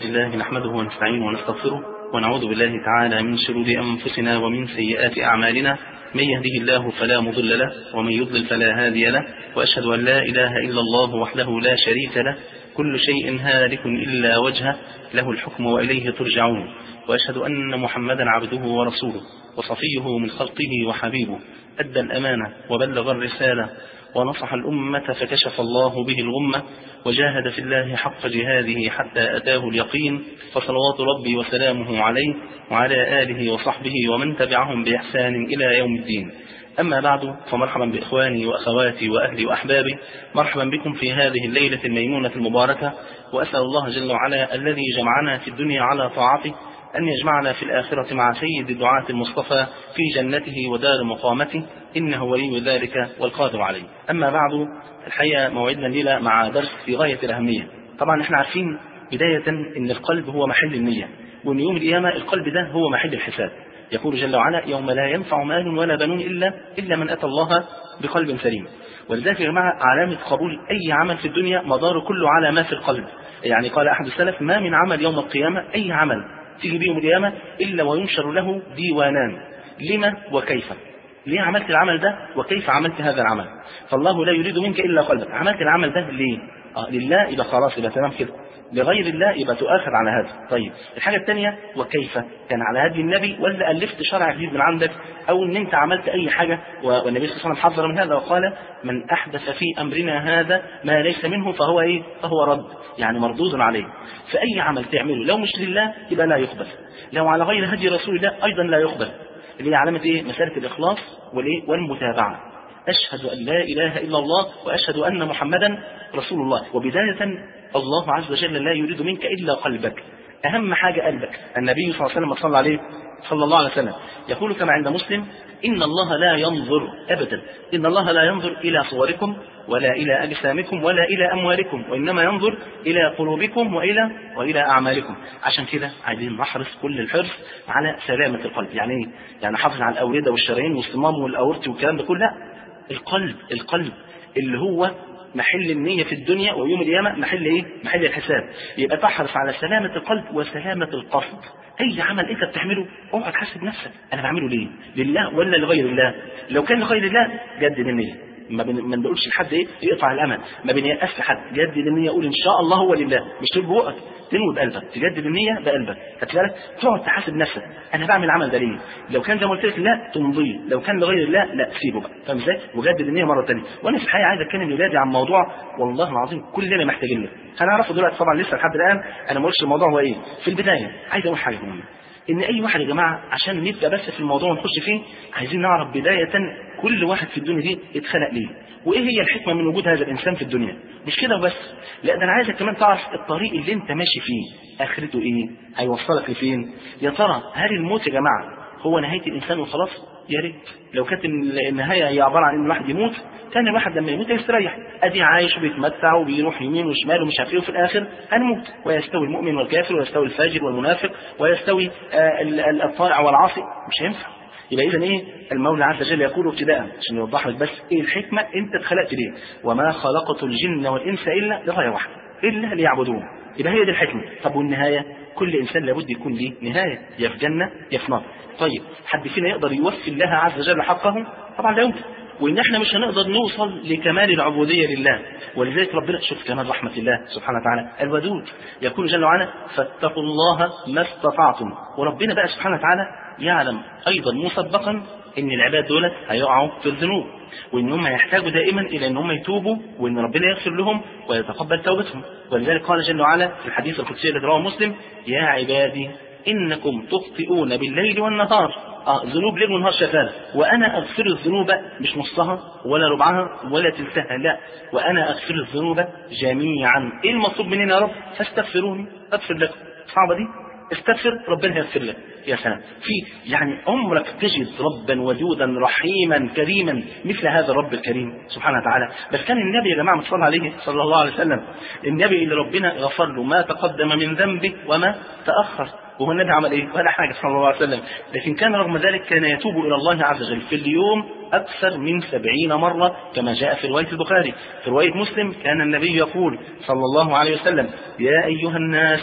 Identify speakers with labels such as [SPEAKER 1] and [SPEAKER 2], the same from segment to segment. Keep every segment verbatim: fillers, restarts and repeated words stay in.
[SPEAKER 1] الله نحمده ونستعينه ونستغفره ونعوذ بالله تعالى من شرور أنفسنا ومن سيئات أعمالنا، من يهده الله فلا مضل له ومن يضلل فلا هادي له، وأشهد أن لا إله إلا الله وحده لا شريك له، كل شيء هالك إلا وجهه، له الحكم وإليه ترجعون، وأشهد أن محمدا عبده ورسوله وصفيه من خلقه وحبيبه، أدى الأمانة وبلغ الرسالة ونصح الأمة فكشف الله به الغمة، وجاهد في الله حق جهاده حتى أتاه اليقين، فصلوات ربي وسلامه عليه وعلى آله وصحبه ومن تبعهم بإحسان إلى يوم الدين. أما بعد، فمرحبا بإخواني وأخواتي وأهلي وأحبابي، مرحبا بكم في هذه الليلة الميمونة المباركة، وأسأل الله جل وعلا الذي جمعنا في الدنيا على طاعته أن يجمعنا في الآخرة مع سيد الدعاة المصطفى في جنته ودار مقامته، إنه ولي ذلك والقادر عليه. أما بعد، الحقيقة موعدنا الليلة مع درس في غاية الأهمية. طبعا احنا عارفين بداية أن القلب هو محل النية، وأن يوم القيامة القلب ده هو محل الحساب. يقول جل وعلا: يوم لا ينفع مال ولا بنون إلا إلا من أتى الله بقلب سليم. ولذلك يا جماعة علامة قبول أي عمل في الدنيا مداره كله على ما في القلب. يعني قال أحد السلف: ما من عمل يوم القيامة، أي عمل تيجي بيوم القيامة، إلا وينشر له ديوانان، لما وكيف. ليه عملت العمل ده وكيف عملت هذا العمل؟ فالله لا يريد منك إلا قلبك. عملت العمل ده ليه؟ آه لله، يبقى خلاص، يبقى تمام كده. لغير الله يبقى تؤاخذ على هذا. طيب الحاجة الثانية: وكيف؟ كان على هدي النبي ولا ألفت شرع جديد من عندك، أو أن أنت عملت أي حاجة؟ والنبي صلى الله عليه وسلم حذر من هذا وقال: من أحدث في أمرنا هذا ما ليس منه فهو إيه؟ فهو رد، يعني مردود عليه. فأي عمل تعمله لو مش لله يبقى لا يقبل، لو على غير هدي رسول الله أيضا لا يقبل. اللي هي علامة إيه؟ مسألة الإخلاص والإيه؟ والمتابعة. أشهد أن لا إله إلا الله وأشهد أن محمدا رسول الله. وبداية الله عز وجل لا يريد منك إلا قلبك، أهم حاجة قلبك. النبي صلى الله عليه وسلم صلى عليه صلى الله عليه وسلم يقول كما عند مسلم: إن الله لا ينظر أبدا، إن الله لا ينظر إلى صوركم ولا إلى أجسامكم ولا إلى أموالكم، وإنما ينظر إلى قلوبكم وإلى وإلى أعمالكم. عشان كده عايزين نحرص كل الحرص على سلامة القلب. يعني إيه؟ يعني حافظ على الأوردة والشرايين والصمام والأورتي والكلام ده كله. لا، القلب القلب اللي هو محل النية في الدنيا، ويوم القيامة محل ايه؟ محل الحساب. يبقى تحرص على سلامة القلب وسلامة القصد. اي عمل انت بتعمله اوعى تحاسب نفسك: انا بعمله ليه؟ لله ولا لغير الله؟ لو كان لغير الله جدد النية، ما بنقولش لحد ايه يقطع الامل، ما بنيأس لحد، جدد النية، قول ان شاء الله هو لله، مش تقول بوقك، تنوي بقلبك، تجدد النية بقلبك. خدت بالك؟ تقعد تحاسب نفسك: انا بعمل العمل ده ليه؟ لو كان زي ما قلت لك لا تمضيه، لو كان لغير الله لا سيبه بقى. فاهم ازاي؟ وجدد النية مرة ثانية. وانا في الحقيقة عايز اتكلم لاولادي عن موضوع والله العظيم كلنا محتاجين له. هنعرفه دلوقتي طبعا، لسه لحد الان انا ما قلتش الموضوع هو ايه. في البداية عايز اقول حاجة مهمة، ان اي واحد يا جماعة عشان نبدأ بس في الموضوع ونخش فيه، عايزين نعرف بداية كل واحد في الدنيا دي اتخلق ليه، وايه هي الحكمة من وجود هذا الانسان في الدنيا. مش كده وبس، لا ده انا عايزك كمان تعرف الطريق اللي انت ماشي فيه اخرته ايه، هيوصلك لفين. يا ترى هل الموت يا جماعة هو نهاية الانسان وخلاص؟ يا ريت لو كانت النهاية هي عبارة عن ان الواحد يموت، كان الواحد لما يموت يستريح، ادي عايش وبيتمتع وبيروح يمين وشمال ومش عارف ايه، وفي الاخر هنموت، ويستوي المؤمن والكافر، ويستوي الفاجر والمنافق، ويستوي آه الطائع والعاصي. مش هينفع. يبقى اذا ايه؟ المولى عز وجل يقول ابتداء عشان يوضح لك بس ايه الحكمة انت اتخلقت ليه: وما خلقت الجن والانس الا لغاية واحدة، الا ليعبدون. يبقى هي دي الحكمة. طب والنهاية؟ كل انسان لابد يكون ليه نهاية، يا في جنة يا في نار. طيب حد فينا يقدر يوفي الله عز وجل حقه؟ طبعا لا يمكن. وان احنا مش هنقدر نوصل لكمال العبودية لله. ولذلك ربنا شوف كمال رحمة الله سبحانه وتعالى الودود، يقول جل وعلا: فاتقوا الله ما استطعتم. وربنا بقى سبحانه وتعالى يعلم ايضا مسبقا ان العباد دولت هيقعوا في الذنوب، وان هم يحتاجوا دائما الى ان هم يتوبوا، وان ربنا يغفر لهم ويتقبل توبتهم. ولذلك قال جل وعلا في الحديث القدسي الذي رواه مسلم: يا عبادي إنكم تخطئون بالليل والنهار. آه ذنوب ليل ونهار شغالة، وأنا أغفر الذنوب مش نصها ولا ربعها ولا تلتها، لا، وأنا أغفر الذنوب جميعا. إيه المطلوب مننا يا رب؟ فاستغفروني أغفر لكم. صعبة دي؟ استغفر ربنا يغفر لك. يا سلام. في يعني عمرك تجد ربا ودودا رحيما كريما مثل هذا الرب الكريم سبحانه وتعالى. بس كان النبي يا جماعة صلى عليه صلى الله عليه وسلم، النبي اللي ربنا غفر له ما تقدم من ذنبه وما تأخر، وهو النبي عمل ايه؟ ولا حاجة صلى الله عليه وسلم. لكن كان رغم ذلك كان يتوب إلى الله عز وجل في اليوم أكثر من سبعين مرة كما جاء في رواية البخاري. في رواية مسلم كان النبي يقول صلى الله عليه وسلم: يا أيها الناس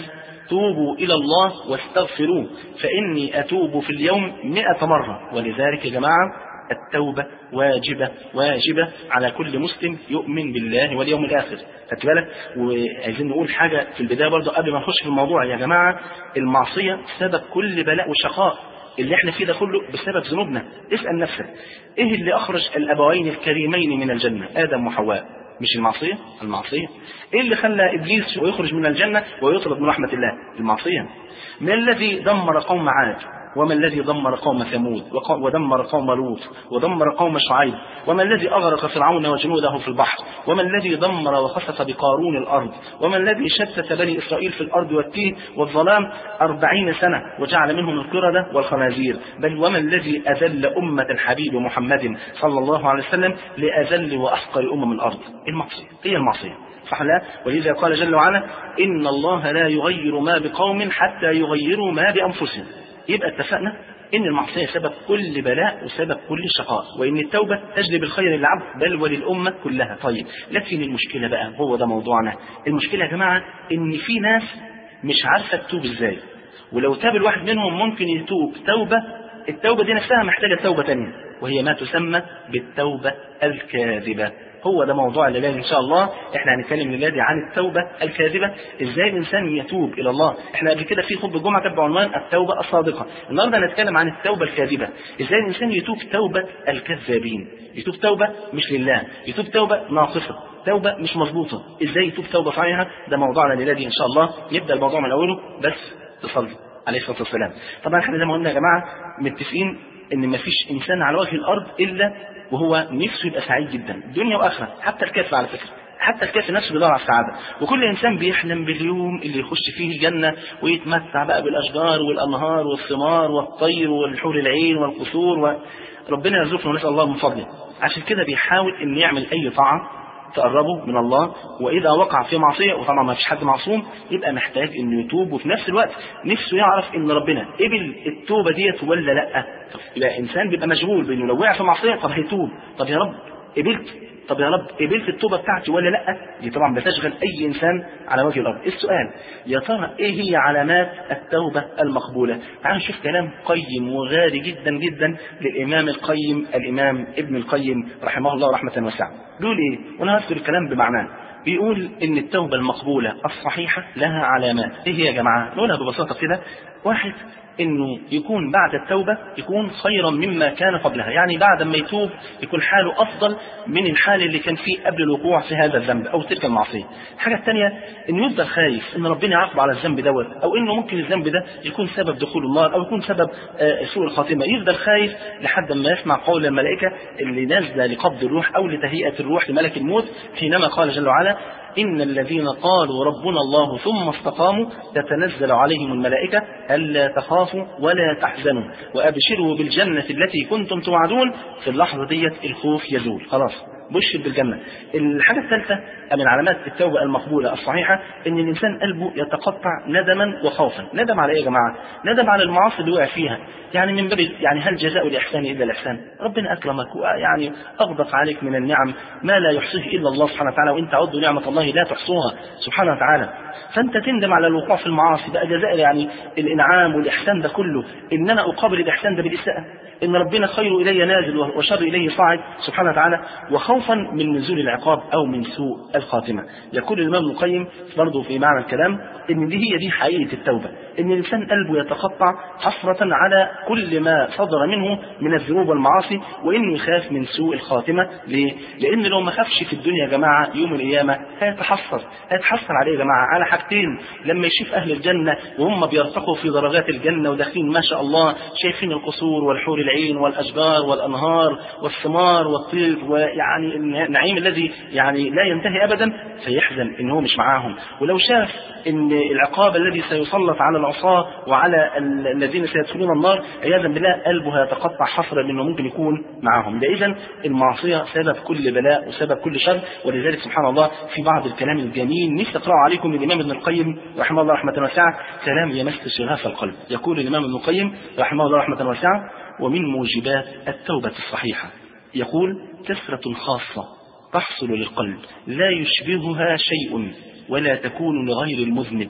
[SPEAKER 1] توبوا إلى الله واستغفروه فإني أتوب في اليوم مئة مرة. ولذلك يا جماعة التوبة واجبة واجبة على كل مسلم يؤمن بالله واليوم الآخر. خدت بالك؟ وعايزين نقول حاجة في البداية برضه قبل ما نخش في الموضوع يا جماعة، المعصية سبب كل بلاء وشقاء اللي احنا فيه ده كله بسبب ذنوبنا. اسأل نفسك ايه اللي اخرج الابوين الكريمين من الجنة آدم وحواء؟ مش المعصية؟ المعصية. ايه اللي خلى ابليس يخرج من الجنة ويطرد من رحمة الله؟ المعصية. ما الذي دمر قوم عاد؟ وما الذي دمر قوم ثمود؟ ودمر قوم لوط؟ ودمر قوم شعيب؟ وما الذي أغرق فرعون وجنوده في البحر؟ وما الذي دمر وخسف بقارون الأرض؟ وما الذي شتت بني إسرائيل في الأرض والتيه والظلام أربعين سنة وجعل منهم القردة والخنازير؟ بل وما الذي أذل أمة الحبيب محمد صلى الله عليه وسلم لأذل وأحقر أمم الأرض؟ المعصية. هي المعصية، صح لا؟ ولذا قال جل وعلا إن الله لا يغير ما بقوم حتى يغيروا ما بأنفسهم. يبقى اتفقنا ان المعصية سبب كل بلاء وسبب كل شقاء، وان التوبة تجلب الخير للعبد بل وللأمة كلها. طيب لكن المشكلة بقى، هو ده موضوعنا، المشكلة يا جماعة ان في ناس مش عارفة تتوب ازاي، ولو تاب الواحد منهم ممكن يتوب توبة، التوبة دي نفسها محتاجة توبة تانية، وهي ما تسمى بالتوبة الكاذبة. هو ده موضوع الليلة إن شاء الله. إحنا هنتكلم الليلة عن التوبة الكاذبة، إزاي الإنسان يتوب إلى الله. إحنا قبل كده في خطبة الجمعة كانت بعنوان التوبة الصادقة، النهارده هنتكلم عن التوبة الكاذبة، إزاي الإنسان يتوب توبة الكذابين، يتوب توبة مش لله، يتوب توبة ناقصة، توبة مش مظبوطة. إزاي يتوب توبة صحيحة؟ ده موضوعنا الليلة دي إن شاء الله. نبدأ الموضوع من أوله، بس تصلي عليه الصلاة والسلام. طبعا إحنا زي ما قلنا يا جماعة متفقين إن مفيش إنسان على وجه الأرض إلا وهو نفسه يبقى سعيد جدا دنيا واخره، حتى الكافر على فكره، حتى الكافر نفسه بيدور على السعاده، وكل انسان بيحلم باليوم اللي يخش فيه الجنه ويتمتع بقى بالاشجار والانهار والثمار والطير والحور العين والقصور، وربنا يرزقنا ونسال الله من فضله. عشان كده بيحاول ان يعمل اي طاعه تقربه من الله، واذا وقع في معصيه، وطبعا ما فيش حد معصوم، يبقى محتاج انه يتوب، وفي نفس الوقت نفسه يعرف ان ربنا قبل التوبه ديت ولا لا. يبقى انسان بيبقى مشغول بانه لو وقع في معصيه طب هيتوب، طب يا رب قبلت، طب يا رب قبلت التوبه بتاعتي ولا لا؟ دي طبعا بتشغل اي انسان على وجه الارض. السؤال يا ترى ايه هي علامات التوبه المقبوله؟ تعالوا نشوف كلام قيم وغالي جدا جدا للامام القيم، الامام ابن القيم رحمه الله رحمه واسعه. بيقول ايه؟ وانا هذكر الكلام بمعناه. بيقول ان التوبه المقبوله الصحيحه لها علامات. ايه هي يا جماعه؟ نقولها ببساطه كده. واحد، انه يكون بعد التوبة يكون خيرا مما كان قبلها، يعني بعد ما يتوب يكون حاله افضل من الحال اللي كان فيه قبل الوقوع في هذا الذنب او تلك المعصية. الحاجة الثانية انه يفضل خايف ان ربنا يعاقبه على الذنب دوت، او انه ممكن الذنب ده يكون سبب دخول النار او يكون سبب سوء الخاتمة. يفضل خايف لحد ما يسمع قول الملائكة اللي نازله لقبض الروح او لتهيئة الروح لملك الموت، حينما قال جل وعلا إن الذين قالوا ربنا الله ثم استقاموا تتنزل عليهم الملائكة ألا تخافوا ولا تحزنوا وأبشروا بالجنة التي كنتم توعدون. في اللحظة ديت الخوف يزول، خلاص بشر بالجنة. الحاجة الثالثة من علامات التوبة المقبولة الصحيحة ان الانسان قلبه يتقطع ندما وخوفا. ندم على ايه يا جماعة؟ ندم على المعاصي اللي وقع فيها، يعني من باب يعني هل جزاء الاحسان الا الاحسان؟ ربنا اكرمك يعني اغدق عليك من النعم ما لا يحصيه الا الله سبحانه وتعالى، وان تعدوا نعمة الله لا تحصوها سبحانه وتعالى. فانت تندم على الوقوع في المعاصي، بقى جزاء يعني الانعام والاحسان ده كله ان انا اقابل الاحسان ده بالاساءة، ان ربنا خير الي نازل وشر اليه صاعد سبحانه وتعالى، وخوفا من نزول العقاب او من سوء الخاتمة. يقول الامام ابن القيم برضه في معنى الكلام ان دي هي دي حقيقة التوبة، ان الانسان قلبه يتقطع حسرة على كل ما صدر منه من الذنوب والمعاصي، وانه يخاف من سوء الخاتمة. ليه؟ لان لو ما خافش في الدنيا يا جماعة يوم القيامة هيتحسر. هيتحسر عليه يا جماعة على حاجتين، لما يشوف اهل الجنة وهم بيرتقوا في درجات الجنة وداخلين ما شاء الله شايفين القصور والحور العين والاشجار والانهار والثمار والطير، ويعني النعيم الذي يعني لا ينتهي ابدا، فيحزن ان هو مش معاهم. ولو شاف ان العقاب الذي سيسلط على العصاة وعلى الذين سيدخلون النار عياذا بالله قلبه هيتقطع حسرة لانه ممكن يكون معاهم. ده اذا المعصية سبب كل بلاء وسبب كل شر. ولذلك سبحان الله في بعض الكلام الجميل نفسي اقراه عليكم من الامام ابن القيم رحمه الله رحمة واسعة، كلام يمس شغاف القلب. يقول الامام ابن القيم رحمه الله رحمة واسعة: ومن موجبات التوبة الصحيحة، يقول: كثرة خاصة تحصل للقلب لا يشبهها شيء ولا تكون لغير المذنب.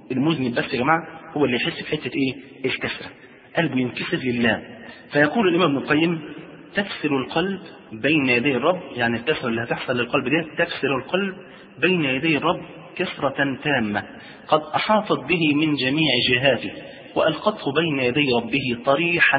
[SPEAKER 1] المذنب بس يا جماعة هو اللي يحس بحتة ايه؟ الكسرة، قلبه ينكسر لله. فيقول الإمام ابن القيم تكسر القلب بين يدي الرب، يعني الكسرة اللي هتحصل للقلب دي تكسر القلب بين يدي الرب كسرة تامة قد أحاطت به من جميع جهاته وألقته بين يدي ربه طريحا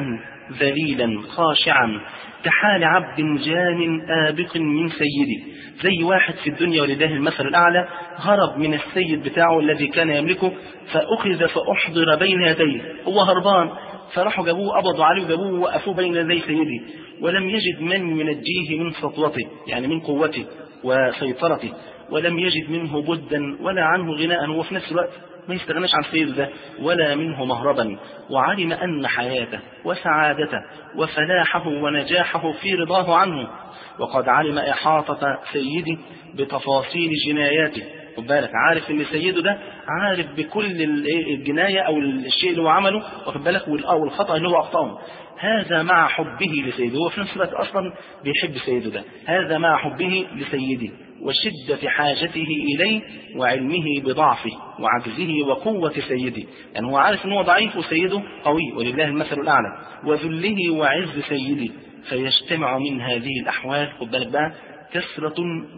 [SPEAKER 1] ذليلا خاشعا كحال عبد جان آبق من سيده. زي واحد في الدنيا ولله المثل الأعلى هرب من السيد بتاعه الذي كان يملكه فأخذ فأحضر بين يديه، هو هربان فراحوا جابوه قبضوا عليه وجابوه ووقفوه بين يدي سيده، ولم يجد من ينجيه من سطوته يعني من قوته وسيطرته، ولم يجد منه بدا ولا عنه غناء، هو في نفس الوقت ما يستغناش عن سيده ده ولا منه مهربا، وعلم أن حياته وسعادته وفلاحه ونجاحه في رضاه عنه، وقد علم إحاطة سيده بتفاصيل جناياته. خد بالك، عارف ان سيده ده عارف بكل الجناية او الشيء اللي هو عمله، واخد بالك، والخطأ اللي هو اخطأه. هذا مع حبه لسيده، هو في نفس الوقت اصلا بيحب سيده ده، هذا مع حبه لسيده وشدة حاجته إليه وعلمه بضعفه وعجزه وقوة سيده، يعني هو عارف ان هو ضعيف وسيده قوي ولله المثل الأعلى، وذله وعز سيده، فيجتمع من هذه الأحوال خد بالك بقى كسرة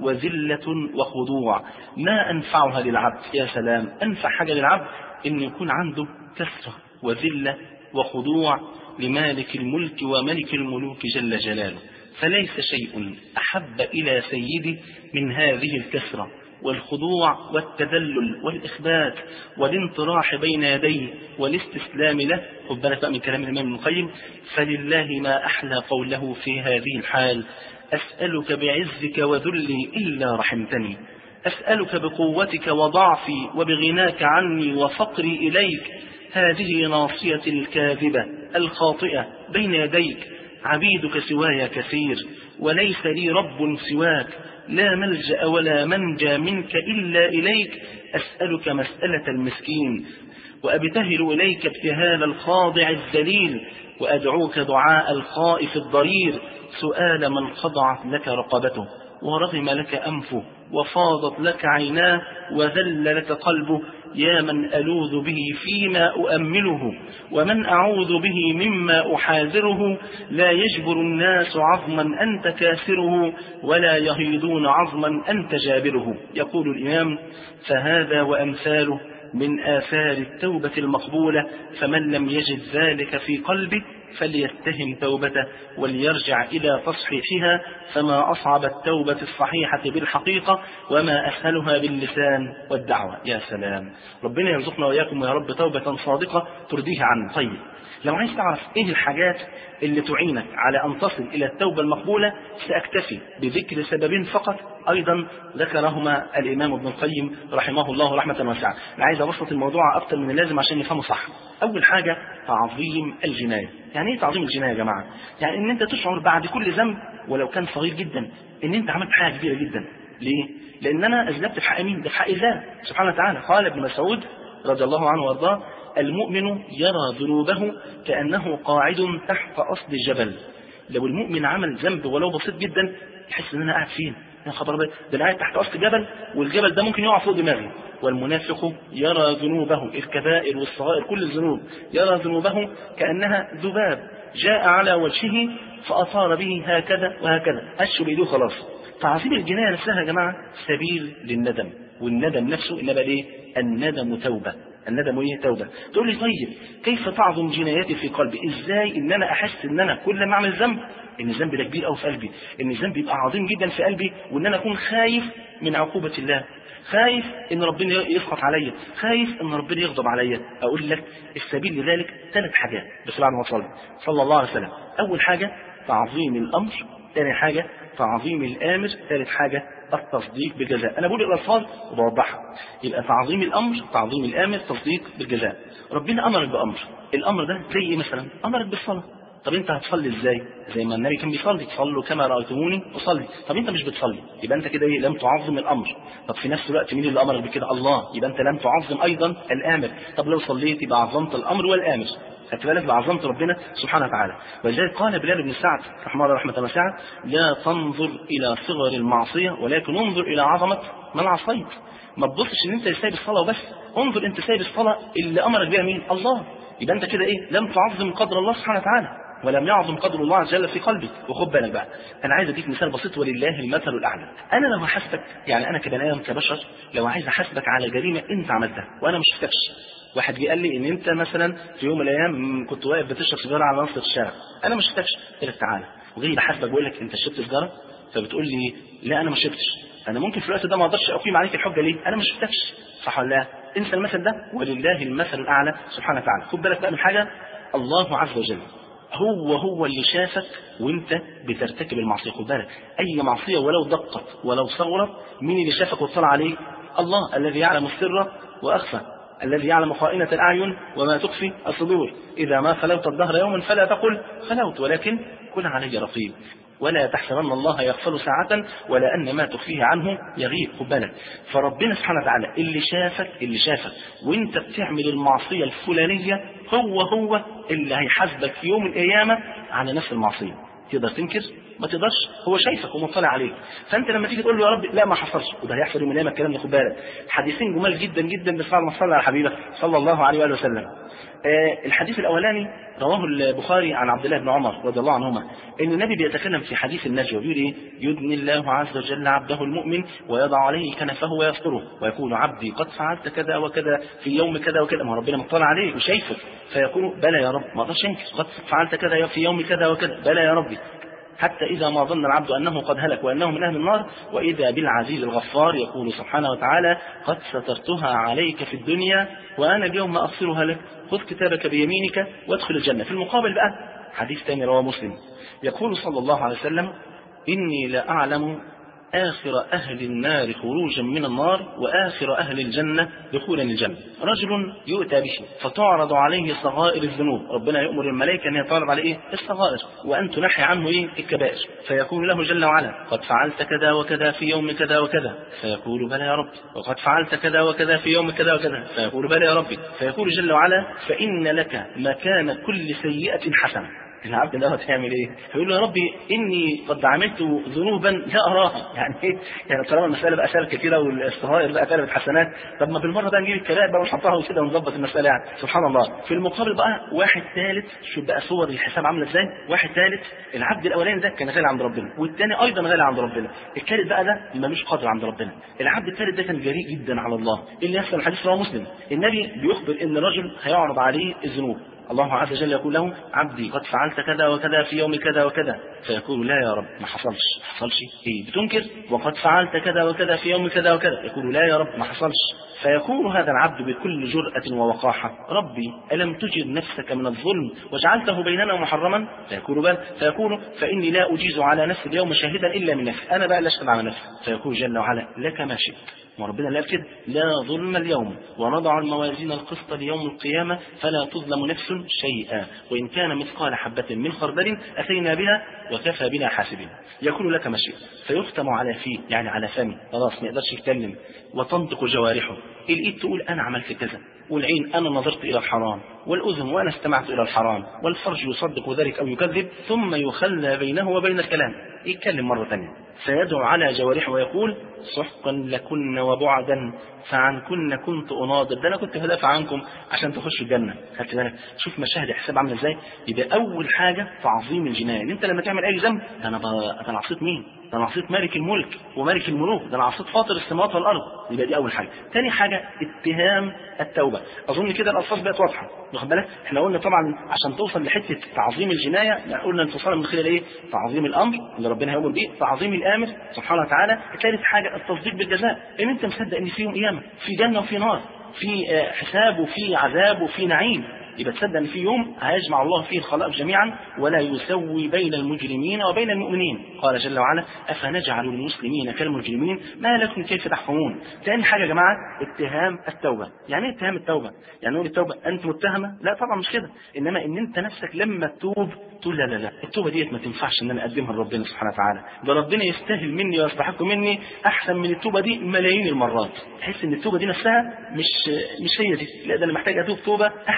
[SPEAKER 1] وذلة وخضوع ما أنفعها للعبد. يا سلام، أنفع حاجة للعبد إن يكون عنده كسرة وذلة وخضوع لمالك الملك وملك الملوك جل جلاله، فليس شيء أحب إلى سيدي من هذه الكسرة والخضوع والتذلل والإخبات والانطراح بين يديه والاستسلام له. خد بالك بقى من كلام الإمام ابن القيم، فلله ما أحلى قوله في هذه الحال: أسألك بعزك وذلي إلا رحمتني، أسألك بقوتك وضعفي وبغناك عني وفقري إليك، هذه ناصيتي الكاذبة الخاطئة بين يديك، عبيدك سواي كثير وليس لي رب سواك، لا ملجأ ولا منجى منك إلا إليك، أسألك مسألة المسكين وأبتهل إليك ابتهال الخاضع الذليل، وأدعوك دعاء الخائف الضرير، سؤال من خضعت لك رقبته ورغم لك أنفه وفاضت لك عيناه وذل لك قلبه، يا من ألوذ به فيما أؤمله ومن أعوذ به مما أحاذره، لا يجبر الناس عظما أنت كاسره ولا يهيدون عظما أنت جابره. يقول الإمام: فهذا وأمثاله من آثار التوبة المقبولة، فمن لم يجد ذلك في قلبه فليتهم توبته وليرجع إلى تصحيحها، فما أصعب التوبة الصحيحة بالحقيقة وما أسهلها باللسان والدعوة. يا سلام، ربنا يرزقنا وإياكم يا رب توبة صادقة ترضيها عنه. طيب، لو عايز تعرف إيه الحاجات اللي تعينك على أن تصل إلى التوبة المقبولة، سأكتفي بذكر سببين فقط أيضا ذكرهما الإمام ابن القيم رحمه الله رحمة واسعة. أنا عايز أبسط الموضوع أكثر من اللازم عشان نفهمه صح. أول حاجة تعظيم الجناية. يعني إيه تعظيم الجناية يا جماعة؟ يعني إن أنت تشعر بعد كل ذنب ولو كان صغير جدا إن أنت عملت حاجة كبيرة جدا. ليه؟ لأن أنا أذنبت في حق مين؟ ده في حق الله سبحانه وتعالى. قال ابن مسعود رضي الله عنه وارضاه: المؤمن يرى ذنوبه كأنه قاعد تحت أصل الجبل. لو المؤمن عمل ذنب ولو بسيط جدا يحس ان انا قاعد فين، يا خبر ابيض، ده انا قاعد تحت اصل جبل والجبل ده ممكن يقع فوق دماغي. والمنافق يرى ذنوبه، الكبائر والصغائر كل الذنوب، يرى ذنوبه كأنها ذباب جاء على وجهه فأطار به هكذا وهكذا، هش بيده خلاص. تعظيم الجناية نفسها يا جماعة سبيل للندم، والندم نفسه إنما ليه؟ الندم توبة. الندم ايه؟ توبة. تقول لي طيب كيف تعظم جناياتي في قلبي؟ ازاي ان انا احس ان انا كل ما اعمل ذنب ان الذنب ده كبير قوي في قلبي، ان الذنب يبقى عظيم جدا في قلبي، وان انا اكون خايف من عقوبة الله، خايف ان ربنا يسخط عليا، خايف ان ربنا يغضب عليا؟ اقول لك السبيل لذلك ثلاث حاجات بس بعد ما صلى صلى الله عليه وسلم. اول حاجة تعظيم الامر، ثاني حاجة تعظيم الامر، ثالث حاجة التصديق بالجزاء. انا بقول الالفاظ وبوضحها. يبقى تعظيم الامر، تعظيم الامر، تصديق بالجزاء. ربنا امرك بامر، الامر ده زي ايه مثلا؟ امرك بالصلاه. طب انت هتصلي ازاي؟ زي ما النبي كان بيصلي، صلوا كما رايتموني اصلي. طب انت مش بتصلي، يبقى انت كده ايه؟ لم تعظم الامر. طب في نفس الوقت مين اللي امرك بكده؟ الله، يبقى انت لم تعظم ايضا الامر. طب لو صليت يبقى عظمت الامر والامر، خدت بالك بعظمت ربنا سبحانه وتعالى. ولذلك قال بلال بن سعد رحمه الله رحمه واسعه: لا تنظر الى صغر المعصيه ولكن انظر الى عظمه من عصيت. ما تبصش ان انت سايب الصلاه وبس، انظر انت سايب الصلاه اللي امرك بها مين؟ الله. يبقى انت كده ايه؟ لم تعظم قدر الله سبحانه وتعالى، ولم يعظم قدر الله عز وجل في قلبك. وخد بالك بقى، انا عايز اديك مثال بسيط ولله المثل الاعلى. انا لو هحاسبك، يعني انا كبني ادم كبشر، لو عايز احاسبك على جريمه انت عملتها وانا مش شفتكش، واحد جه قال لي ان انت مثلا في يوم من الايام كنت واقف بتشرب سيجاره على نص الشارع، انا ما شفتكش، قلت لك تعالى وجاي بحاسبك بقول لك انت شربت سيجاره، فبتقول لي لا انا ما شربتش، انا ممكن في الوقت ده ما اقدرش اقيم عليك الحجه ليه؟ انا ما شفتكش، صح ولا لا؟ انسى المثل ده ولله المثل الاعلى سبحانه وتعالى. خد بالك بقى من حاجه، الله عز وجل هو هو اللي شافك وانت بترتكب المعصيه. خد بالك، اي معصيه ولو دقت ولو صغرت، مين اللي شافك واطلع عليك؟ الله الذي يعلم السر واخفى، الذي يعلم خائنة الأعين وما تخفي الصدور. إذا ما خلوت الدهر يوما فلا تقل خلوت، ولكن كن علي رقيب، ولا تحسبن الله يغفل ساعة ولا أن ما تخفيه عنه يغيب. خد بالك، فربنا سبحانه وتعالى اللي شافك اللي شافك وانت بتعمل المعصية الفلانية هو هو اللي هيحاسبك في يوم القيامة على نفس المعصية. تقدر تنكر؟ ما تقدرش، هو شايفك ومطلع عليك. فانت لما تيجي تقول له يا رب لا ما حصلش، وده هيحصل يوم القيامه الكلام ده. خد بالك، حديثين جمال جدا جدا، بس بعد ما صلى على حبيبك صلى الله عليه واله وسلم. آه الحديث الاولاني رواه البخاري عن عبد الله بن عمر رضي الله عنهما، ان النبي بيتكلم في حديث النجوى بيقول ايه؟ يدني الله عز وجل عبده المؤمن ويضع عليه كنفه ويستره ويقول عبدي قد فعلت كذا وكذا في يوم كذا وكذا. ما ربنا مطلع عليه وشايفه، فيقول بلى يا رب، ما اقدرش انكر، قد فعلت كذا في يوم كذا وكذا، بلى يا ربي. حتى إذا ما ظن العبد أنه قد هلك وأنه من أهل النار، وإذا بالعزيز الغفار يقول سبحانه وتعالى قد سترتها عليك في الدنيا وأنا اليوم أغفرها لك، خذ كتابك بيمينك وادخل الجنة. في المقابل بقى حديث ثاني رواه مسلم، يقول صلى الله عليه وسلم إني لا أعلم آخر أهل النار خروجا من النار وآخر أهل الجنة دخولا الجنة. رجل يؤتى به فتعرض عليه صغائر الذنوب، ربنا يأمر الملائكة أن يتعرض عليه إيه؟ الصغائر، وأن تنحي عنه إيه؟ الكبائر، فيقول له جل وعلا قد فعلت كذا وكذا في يوم كذا وكذا، فيقول بلى يا رب، وقد فعلت كذا وكذا في يوم كذا وكذا، فيقول بلى يا ربي، فيقول جل وعلا فإن لك مكان كل سيئة حسنة. العبد ده هتعمل ايه؟ هيقول له يا ربي اني قد عملت ذنوبا لا اراها، يعني ايه؟ يعني طالما المساله بقى سالكه كده والصغائر بقى قلبت حسنات، طب ما بالمره بقى نجيب الكبائر بقى ونحطها كده ونظبط المساله، يعني سبحان الله. في المقابل بقى واحد ثالث، شوف بقى صور الحساب عامله ازاي، واحد ثالث العبد الاولاني ده كان غالي عند ربنا، والثاني ايضا غالي عند ربنا، الثالث بقى ده ملوش قدر عند ربنا. العبد الثالث ده كان جريء جدا على الله. ايه اللي يحصل؟ الحديث رواه مسلم، النبي بيخبر ان رجل هيعرض عليه الذنوب، الله عز وجل يقول له عبدي قد فعلت كذا وكذا في يوم كذا وكذا، فيقول لا يا رب ما حصلش. ما حصلش ايه؟ بتنكر. وقد فعلت كذا وكذا في يوم كذا وكذا، يقول لا يا رب ما حصلش. فيقول هذا العبد بكل جرأة ووقاحة ربي ألم تجر نفسك من الظلم وجعلته بيننا محرما؟ فيقول بل، فيقول فإني لا أجيز على نفسي اليوم شاهدا إلا من نفسي، أنا بقى لا أشهد على نفسي. فيقول جل وعلا لك ما شئت، وربنا لا كده لا ظلم اليوم ونضع الموازين القسط ليوم القيامة فلا تظلم نفس شيئا وإن كان مثقال حبة من خردل أتينا بها وكفى بنا حاسبين. يقول لك ما شئت، فيختم على فيه يعني على فمه، خلاص ما يقدرش يتكلم، وتنطق جوارحه، الإيد تقول أنا عملت كذا، والعين أنا نظرت إلى الحرام، والأذن وأنا استمعت إلى الحرام، والفرج يصدق ذلك أو يكذب، ثم يخلى بينه وبين الكلام، يتكلم مرة ثانية. فيدعو على جوارحه ويقول سحقا لكن وبعدا فعنكن كنت أناضل، ده أنا كنت هدافع عنكم عشان تخشوا الجنة. خدت بالك؟ شوف مشاهد الحساب عامله ازاي. يبقى أول حاجة تعظيم الجناية، إن أنت لما تعمل أي ذنب ده أنا ده أنا عصيت مين؟ ده أنا عصيت مالك الملك ومالك الملوك، ده أنا عصيت فاطر السماوات والأرض. يبقى دي أول حاجة. ثاني حاجة اتهام التوبة. أظن كده الألفاظ بقت واضحة، واخد بالك؟ إحنا قلنا طبعا عشان توصل لحتة تعظيم الجناية قلنا أن توصل من خلال إيه؟ تعظيم الأمر اللي ربنا هيأمر بيه، تعظيم الآمر سبحانه وتعالى. ثالث حاجة التصديق بالجزاء، إن أنت مصدق إن في يوم قيامة، في جنة وفي نار، في حساب وفي عذاب وفي نعيم. يبقى تصدق ان في يوم هيجمع الله فيه الخلائق جميعا ولا يسوي بين المجرمين وبين المؤمنين. قال جل وعلا افنجعل المسلمين كالمجرمين ما لكم كيف تحكمون. ثاني حاجه يا جماعه اتهام التوبه. يعني ايه اتهام التوبه؟ يعني نقول التوبه انت متهمه؟ لا طبعا مش كده، انما ان انت نفسك لما تتوب تقول لا لا لا التوبه ديت ما تنفعش ان انا اقدمها لربنا سبحانه وتعالى، ده ربنا يستاهل مني ويستحق مني احسن من التوبه دي ملايين المرات. تحس ان التوبه دي نفسها مش مش هي دي، لا ده انا محتاج اتوب توبه احسن من كده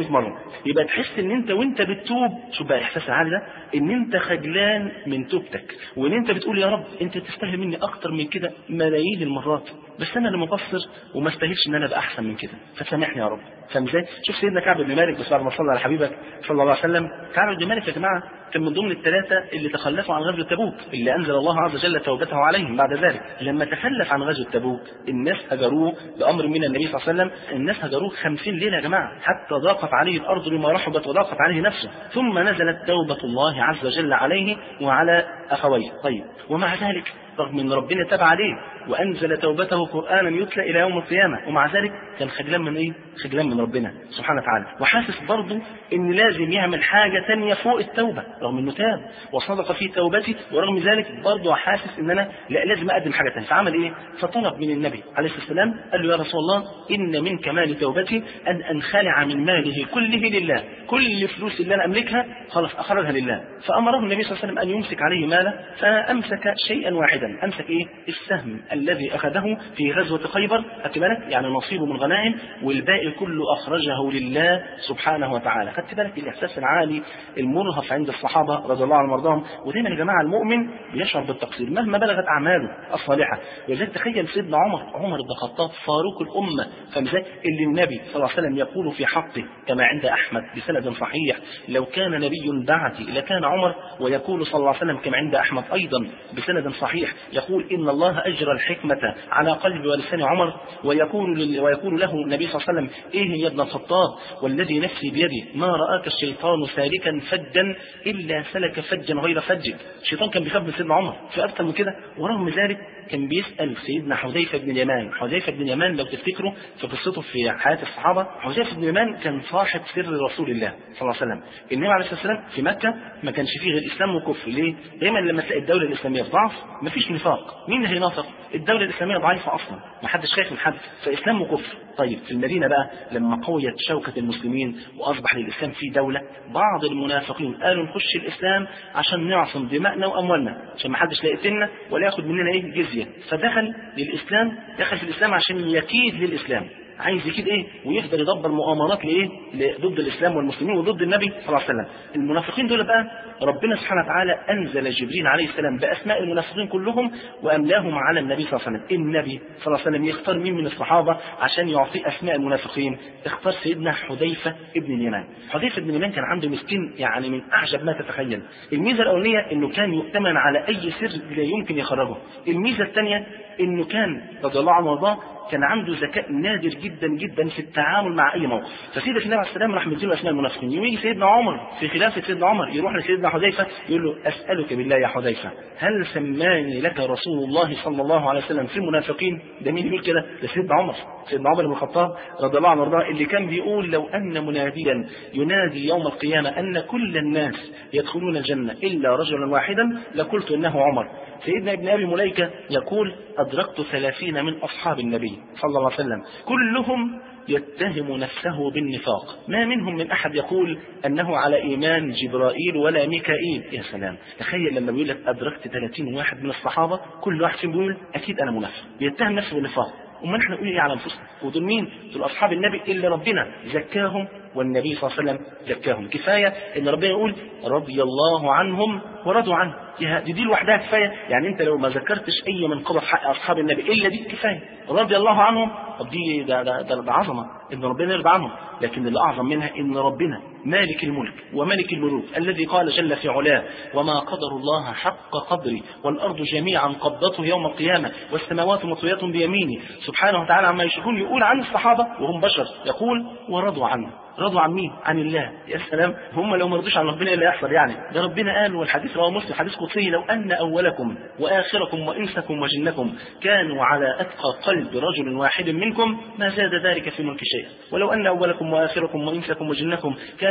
[SPEAKER 1] مئة مرة. يبقى تحس ان انت وانت بتتوب، شوف بقى الاحساس العالي ده، ان انت خجلان من توبتك، وان انت بتقول يا رب انت تستاهل مني اكتر من كده ملايين المرات، بس انا اللي مقصر وما استاهلش ان انا ابقى احسن من كده، فسامحني يا رب. فاهم ازاي؟ شوف سيدنا كعب بن مالك، بس بعد ما صلى على حبيبك صلى الله عليه وسلم، كعب بن مالك يا جماعه كان من ضمن الثلاثه اللي تخلفوا عن غزوه تبوك، اللي انزل الله عز وجل توبته عليهم بعد ذلك. لما تخلف عن غزوه تبوك الناس هجروه بامر من النبي صلى الله عليه وسلم، الناس هجروه خمسين ليله يا جماعه، حتى ضاقت عليه الارض بما رحبت وضاقت عليه نفسه، ثم نزلت توبه الله عز وجل عليه وعلى اخويه. طيب ومع ذلك رغم ان ربنا تاب عليه وانزل توبته قرانا يتلى الى يوم القيامه، ومع ذلك كان خجلان من ايه؟ خجلان من ربنا سبحانه وتعالى، وحاسس برضه ان لازم يعمل حاجه ثانيه فوق التوبه، رغم انه تاب وصدق في توبته، ورغم ذلك برضه حاسس ان انا لا لازم اقدم حاجه ثانيه. فعمل ايه؟ فطلب من النبي عليه الصلاه والسلام، قال له يا رسول الله ان من كمال توبتي ان انخلع من ماله كله لله، كل فلوس اللي انا املكها خلاص اخرجها لله. فامره النبي صلى الله عليه وسلم ان يمسك عليه ماله، فامسك شيئا واحدا، امسك ايه؟ السهم الذي اخذه في غزوه خيبر، خدت بالك؟ يعني نصيبه من غنائم، والباقي كله اخرجه لله سبحانه وتعالى. خدت بالك الاحساس العالي المرهف عند الصحابه رضي الله عنهم وارضاهم. ودايما يا جماعه المؤمن يشعر بالتقصير مهما بلغت اعماله الصالحه. ولذلك تخيل سيدنا عمر عمر بن الخطاب فاروق الامه، فمثال اللي النبي صلى الله عليه وسلم يقول في حقه كما عند احمد بسند صحيح لو كان نبي بعدي لكان عمر، ويقول صلى الله عليه وسلم كما عند احمد ايضا بسند صحيح يقول ان الله اجرى الحكمه على قلب ولسان عمر، ويقول ويقول له النبي صلى الله عليه وسلم ايه يا ابن الخطاب والذي نفسي بيده ما راك الشيطان سالكا فجا الا سلك فجا غير فجك. الشيطان كان بيخاف من سيدنا عمر في اكثر من كده، ورغم ذلك كان بيسال سيدنا حذيفه بن اليمان. حذيفه بن اليمان لو تفتكروا في قصته في حياه الصحابه، حذيفه بن اليمان كان صاحب سر رسول الله صلى الله عليه وسلم. النبي عليه الصلاه والسلام في مكه ما كانش فيه غير الاسلام وكفر. ليه؟ دايما لما تلاقي الدوله الاسلاميه في ضعف ما فيش نفاق، مين اللي هينافق؟ الدوله الاسلاميه ضعيفه اصلا، ما حدش خايف من حد، فاسلام وكفر. طيب في المدينه بقى لما قويت شوكه المسلمين واصبح للاسلام في دوله، بعض المنافقين قالوا نخش الاسلام عشان نعصم دماءنا واموالنا، عشان ما حدش لا يقتلنا ولا ياخد مننا ايه جزيه، فدخل للاسلام، دخل في الاسلام عشان يكيد للاسلام، عايز يكيد ايه ويفضل يدبر مؤامرات لايه ضد الاسلام والمسلمين وضد النبي صلى الله عليه وسلم. المنافقين دول بقى ربنا سبحانه وتعالى انزل جبريل عليه السلام باسماء المنافقين كلهم واملاهم على النبي صلى الله عليه وسلم. النبي صلى الله عليه وسلم يختار مين من الصحابه عشان يعطيه اسماء المنافقين؟ اختار سيدنا حذيفه ابن اليمان. حذيفه ابن اليمان كان عنده مسكين يعني من اعجب ما تتخيل. الميزه الاولانيه انه كان يؤتمن على اي سر لا يمكن يخرجه. الميزه الثانيه انه كان رضي الله عنه وارضاه كان عنده ذكاء نادر جدا جدا في التعامل مع اي موقف. فسيدنا النبي عليه السلام راح مديله اسماء المنافقين. يجي سيدنا عمر في خلافه سيدنا عمر يروح لسيدنا حذيفه يقول له اسالك بالله يا حذيفه هل سماني لك رسول الله صلى الله عليه وسلم في المنافقين؟ ده مين يقول كده؟ ده سيدنا عمر، سيدنا عمر بن الخطاب رضي الله عنه وارضاه، اللي كان بيقول لو ان مناديا ينادي يوم القيامه ان كل الناس يدخلون الجنه الا رجلا واحدا لقلت انه عمر. سيدنا ابن ابي مليكه يقول ادركت ثلاثين من اصحاب النبي صلى الله عليه وسلم كلهم يتهم نفسه بالنفاق، ما منهم من احد يقول انه على ايمان جبرائيل ولا ميكائيل. يا سلام، تخيل لما بيقول لك ادركت ثلاثين واحد من الصحابه كل واحد فيهم بيقول اكيد انا منافق، بيتهم نفسه بالنفاق. وما نحن نقول ايه على انفسنا؟ ودول مين؟ دول اصحاب النبي اللي ربنا زكاهم والنبي صلى الله عليه وسلم زكاهم. كفايه ان ربنا يقول رضي الله عنهم ورضوا عنه، دي دي لوحدها كفايه. يعني انت لو ما ذكرتش اي منقبه في حق اصحاب النبي الا دي كفايه، رضي الله عنهم. طب دي ده ده, ده, ده عظمه ان ربنا يرضى عنهم. لكن اللي اعظم منها ان ربنا مالك الملك وملك الملوك الذي قال جل في علاه وما قدر الله حق قدره والارض جميعا قبضته يوم القيامه والسماوات مطويات بيمينه سبحانه وتعالى عما يشركون. يقول عن الصحابه وهم بشر يقول ورضوا عنه. رضوا عن مين؟ عن الله. يا سلام، هم لو ما رضوش عن ربنا ايه اللي يحصل؟ يعني ده ربنا قال، والحديث رواه مسلم حديث قدسي لو ان اولكم واخركم وانسكم وجنكم كانوا على اتقى قلب رجل واحد منكم ما زاد ذلك في ملك شيء، ولو ان اولكم واخركم وانسكم وجنكم كانوا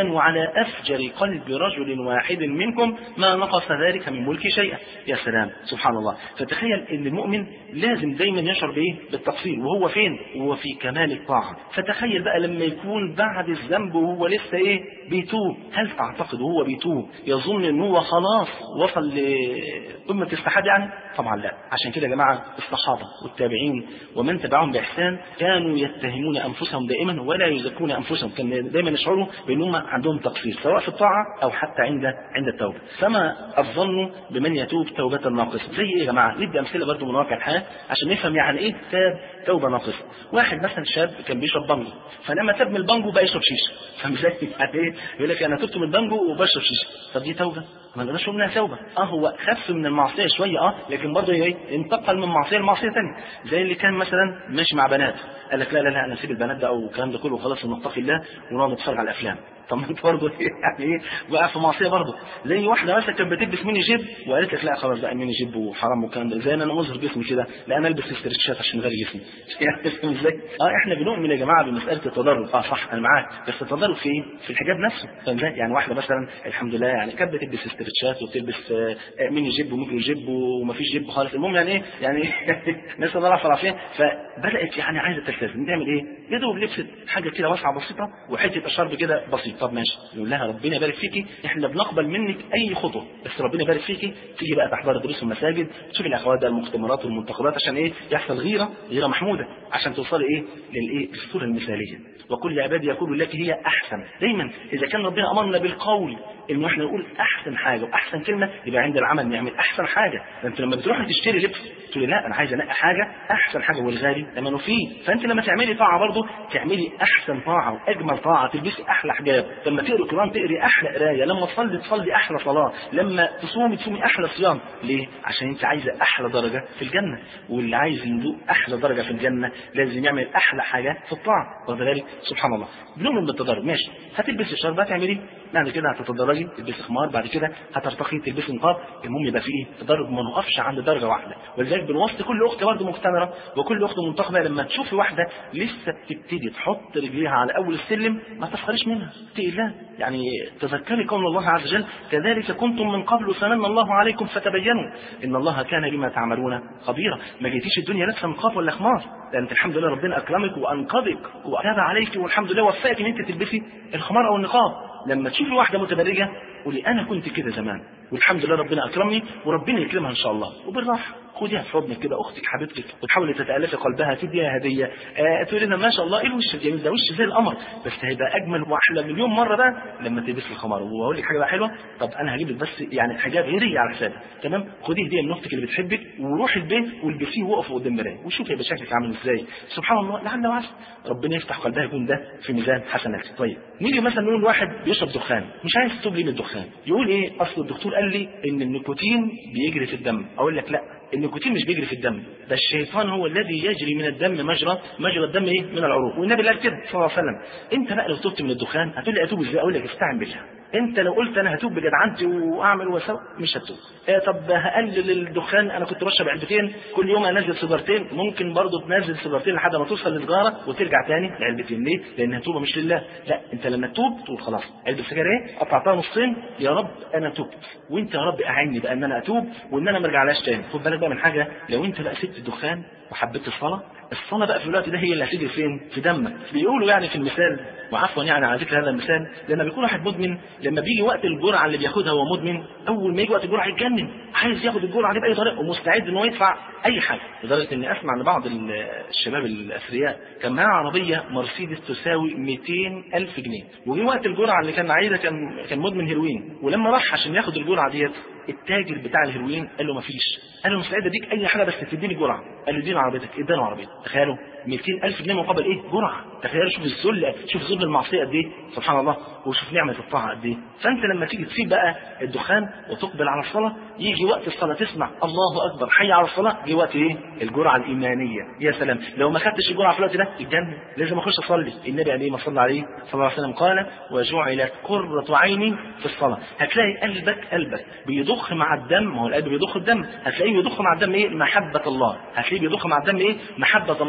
[SPEAKER 1] الإيمان وعلى أفجر قلب رجل واحد منكم ما نقص ذلك من ملك شيئا. يا سلام سبحان الله. فتخيل ان المؤمن لازم دايما يشعر بايه؟ بالتقصير. وهو فين؟ وهو في كمال الطاعة. فتخيل بقى لما يكون بعد الذنب وهو لسه ايه؟ بيتوب. هل تعتقد وهو بيتوب يظن ان هو خلاص وصل لقمة السحاب يعني؟ طبعا لا. عشان كده يا جماعة الصحابة والتابعين ومن تبعهم بإحسان كانوا يتهمون أنفسهم دائما ولا يزكون أنفسهم، كان دائما يشعروا بأنهم عندهم تقصير سواء في الطاعة أو حتى عند عند التوبة. فما الظن بمن يتوب توبة ناقصة؟ زي إيه يا جماعة؟ ندي أمثلة برضو من واقع الحياة عشان نفهم يعني إيه تاب توبة ناقصة. واحد مثلا شاب كان بيشرب بانجو، فلما تاب من البانجو بقى يشرب شيشة. فاهم ازاي؟ يعني إيه؟ يقول لك أنا تبت من البانجو وبشرب شيشة. طب دي توبة؟ ما نقدرش منها توبة. اه هو خف من المعصية شوية اه، لكن برضه ايه؟ انتقل من معصية لمعصية ثانية. زي اللي كان مثلا ماشي مع بنات قال لك لا لا لا انا اسيب البنات ده او الكلام ده كله وخلاص ونتقي الله ونقعد نتفرج على الافلام. طب ما انت برضه يعني ايه بقى في معصيه برضه. زي واحده مثلا كانت بتلبس ميني جيب وقالت لك لا خلاص بقى ميني جيب وحرام والكلام ده، زي انا اظهر جسمي كده، لا انا البس استرتشات عشان غير جسمي. يعني ازاي؟ اه احنا بنؤمن يا جماعه بمساله التدرج. اه صح انا معاك، بس التدرج في ايه؟ في الحجاب نفسه. فاهم ازاي؟ يعني واحده مثلا الحمد لله يعني كانت بتلبس استرتشات وتلبس آه ميني جيب وميكرو جيب ومفيش جيب خالص، المهم يعني ايه يعني نسال الله العافيه. فبدات يعني عايزه تلتزم، تعمل ايه؟ يا دوب لبست حاجه كده واسعه بسيطه وحته اشرب كده بسيط. طب ماشي، يقول لها ربنا يبارك فيكي احنا بنقبل منك اي خطوه، بس ربنا يبارك فيكي تيجي بقى تحضر دروس المساجد تشوفي الاخوات ده المؤتمرات والمنتخبات عشان ايه؟ يحصل غيره غيره محموده عشان توصلي ايه؟ للايه؟ الصوره المثاليه. وكل عبادي يقول لك هي احسن. دايما اذا كان ربنا امرنا بالقول انه احنا نقول احسن حاجه واحسن كلمه، يبقى عند العمل نعمل احسن حاجه. فانت لما بتروحي تشتري لبس تقولي لا انا عايز انقي حاجه احسن حاجه والغالي ثمنه فيه. فانت لما تعملي طاعه برضه تعملي احسن طاعه واجمل طاعه، تلبسي احلى حجاب، لما تقري القران تقري احلى قرايه، لما تصلي تصلي احلى صلاه، لما تصومي تصومي احلى صيام. ليه؟ عشان انت عايزه احلى درجه في الجنه، واللي عايز يذوق احلى درجه في الجنه لازم يعمل احلى حاجه في الطاعه. وذلك سبحان الله بنؤمن بالتدرج. ماشي، هتلبسي الشرب هتعملي بعد كده هتتدرجي تلبسي خمار، بعد كده هترتقي تلبسي نقاب. المهم يبقى في ايه؟ تدرج، ما نقفش عند درجه واحده. ولذلك بنوصي كل اخت برضه مقتنعه وكل اخت منتقبه لما تشوفي واحده لسه بتبتدي تحط رجليها على اول السلم ما تفخريش منها، اتقي الله. يعني تذكري قول الله عز وجل كذلك كنتم من قبل فمن الله عليكم فتبينوا ان الله كان بما تعملون خبيرا. ما جيتيش الدنيا لابسه نقاب ولا خمار، ده انت الحمد لله ربنا اكرمك وانقذك وتاب عليك والحمد لله وفقك ان انت تلبسي الخمار او النقاب. لما تشوفي واحده متبرجه قولي انا كنت كده زمان والحمد لله ربنا اكرمني وربنا يكرمها ان شاء الله. وبالراحه خديها في حضنك كده اختك حبيبتك وتحاولي تتالفي قلبها، تديها هديه، آه تقولي لها ما شاء الله ايه الوش الجميل ده، وش زي القمر، بس هيبقى اجمل واحلى مليون مره بقى لما تلبسي الخمار. وهقول لك حاجه بقى حلوه، طب انا هجيب لك بس يعني حجاب غيري على حسابي، تمام؟ خدي هديه من اختك اللي بتحبك وروحي البيت والبسيه وقفوا قدام المرايه وشوفي هيبقى شكلك عامل ازاي. سبحان الله، لعل وعسى ربنا يفتح قلبها يكون ده في ميزان حسناتك. طيب نيجي مثلا نقول واحد بيشرب دخان مش عايز يتوب ليه من الدخان، يقول ايه؟ اصل الدكتور قال لي ان النيكوتين بيجري في الدم. اقول لك لا، النيكوتين مش بيجري في الدم، ده الشيطان هو الذي يجري من الدم مجرى مجرى الدم ايه؟ من العروق. والنبي قال كده صلى الله عليه وسلم. انت بقى لو تبت من الدخان هتقول لي اتوب ازاي؟ اقول لك استعن بالله. انت لو قلت انا هتوب بجدعنتي واعمل واسوي مش هتوب. اه طب هقلل الدخان، انا كنت بشرب علبتين كل يوم انزل سيجارتين، ممكن برضه تنزل سيجارتين لحد ما توصل لسجاره وترجع تاني لعلبتين. ليه؟ لان التوبه مش لله. لا، انت لما تتوب تقول خلاص علبه سجاير ايه؟ قطعتها نصين، يا رب انا تبت وانت يا رب اعني بقى ان انا اتوب وان انا ما ارجعلهاش تاني. خد بالك بقى من حاجه، لو انت بقى سبت الدخان وحبيت الصلاه، الصلاه بقى في الوقت ده هي اللي هتيجي فين؟ في دمك. بيقولوا يعني في المثال، وعفوا يعني على ذكر هذا المثال، لما بيكون واحد مدمن لما بيجي وقت الجرعه اللي بياخدها هو مدمن، اول ما يجي وقت الجرعه يتجنن، عايز ياخد الجرعه دي باي طريقه ومستعد ان هو يدفع اي حاجه. لدرجه اني اسمع ان بعض الشباب الاثرياء كان معاه عربيه مرسيدس تساوي مئتين ألف جنيه، وجي وقت الجرعه اللي كان عايزها كان كان مدمن هيروين، ولما راح عشان ياخد الجرعه ديت التاجر بتاع الهيروين قال له ما فيش، قال له مستعد اديك اي حاجه بس تديني جرعه. قال له اديني عربيتك، اداله عربيته. تخيلوا مئتين ألف جنيه مقابل ايه؟ جرعه. تخيلوا شوف الذل، شوف ذل المعصيه قد ايه سبحان الله، وشوف نعمه الطاعه قد ايه. فانت لما تيجي تسيب بقى الدخان وتقبل على الصلاه، يجي وقت الصلاه تسمع الله اكبر حي على الصلاه، جه وقت ايه؟ الجرعه الايمانيه. يا سلام لو ما خدتش الجرعه في الوقت ده الجنه لازم اخش اصلي. النبي عليه ما صلى عليه صلى الله عليه وسلم قال وجعلت قرة عيني في الصلاه. هتلاقي قلبك قلبك بيضخ مع الدم، ما هو القلب بيضخ الدم، هتلاقيه بيضخ مع الدم ايه؟ محبه الله. هتلاقيه بيضخ مع الدم ايه؟ محبه الله سبحانه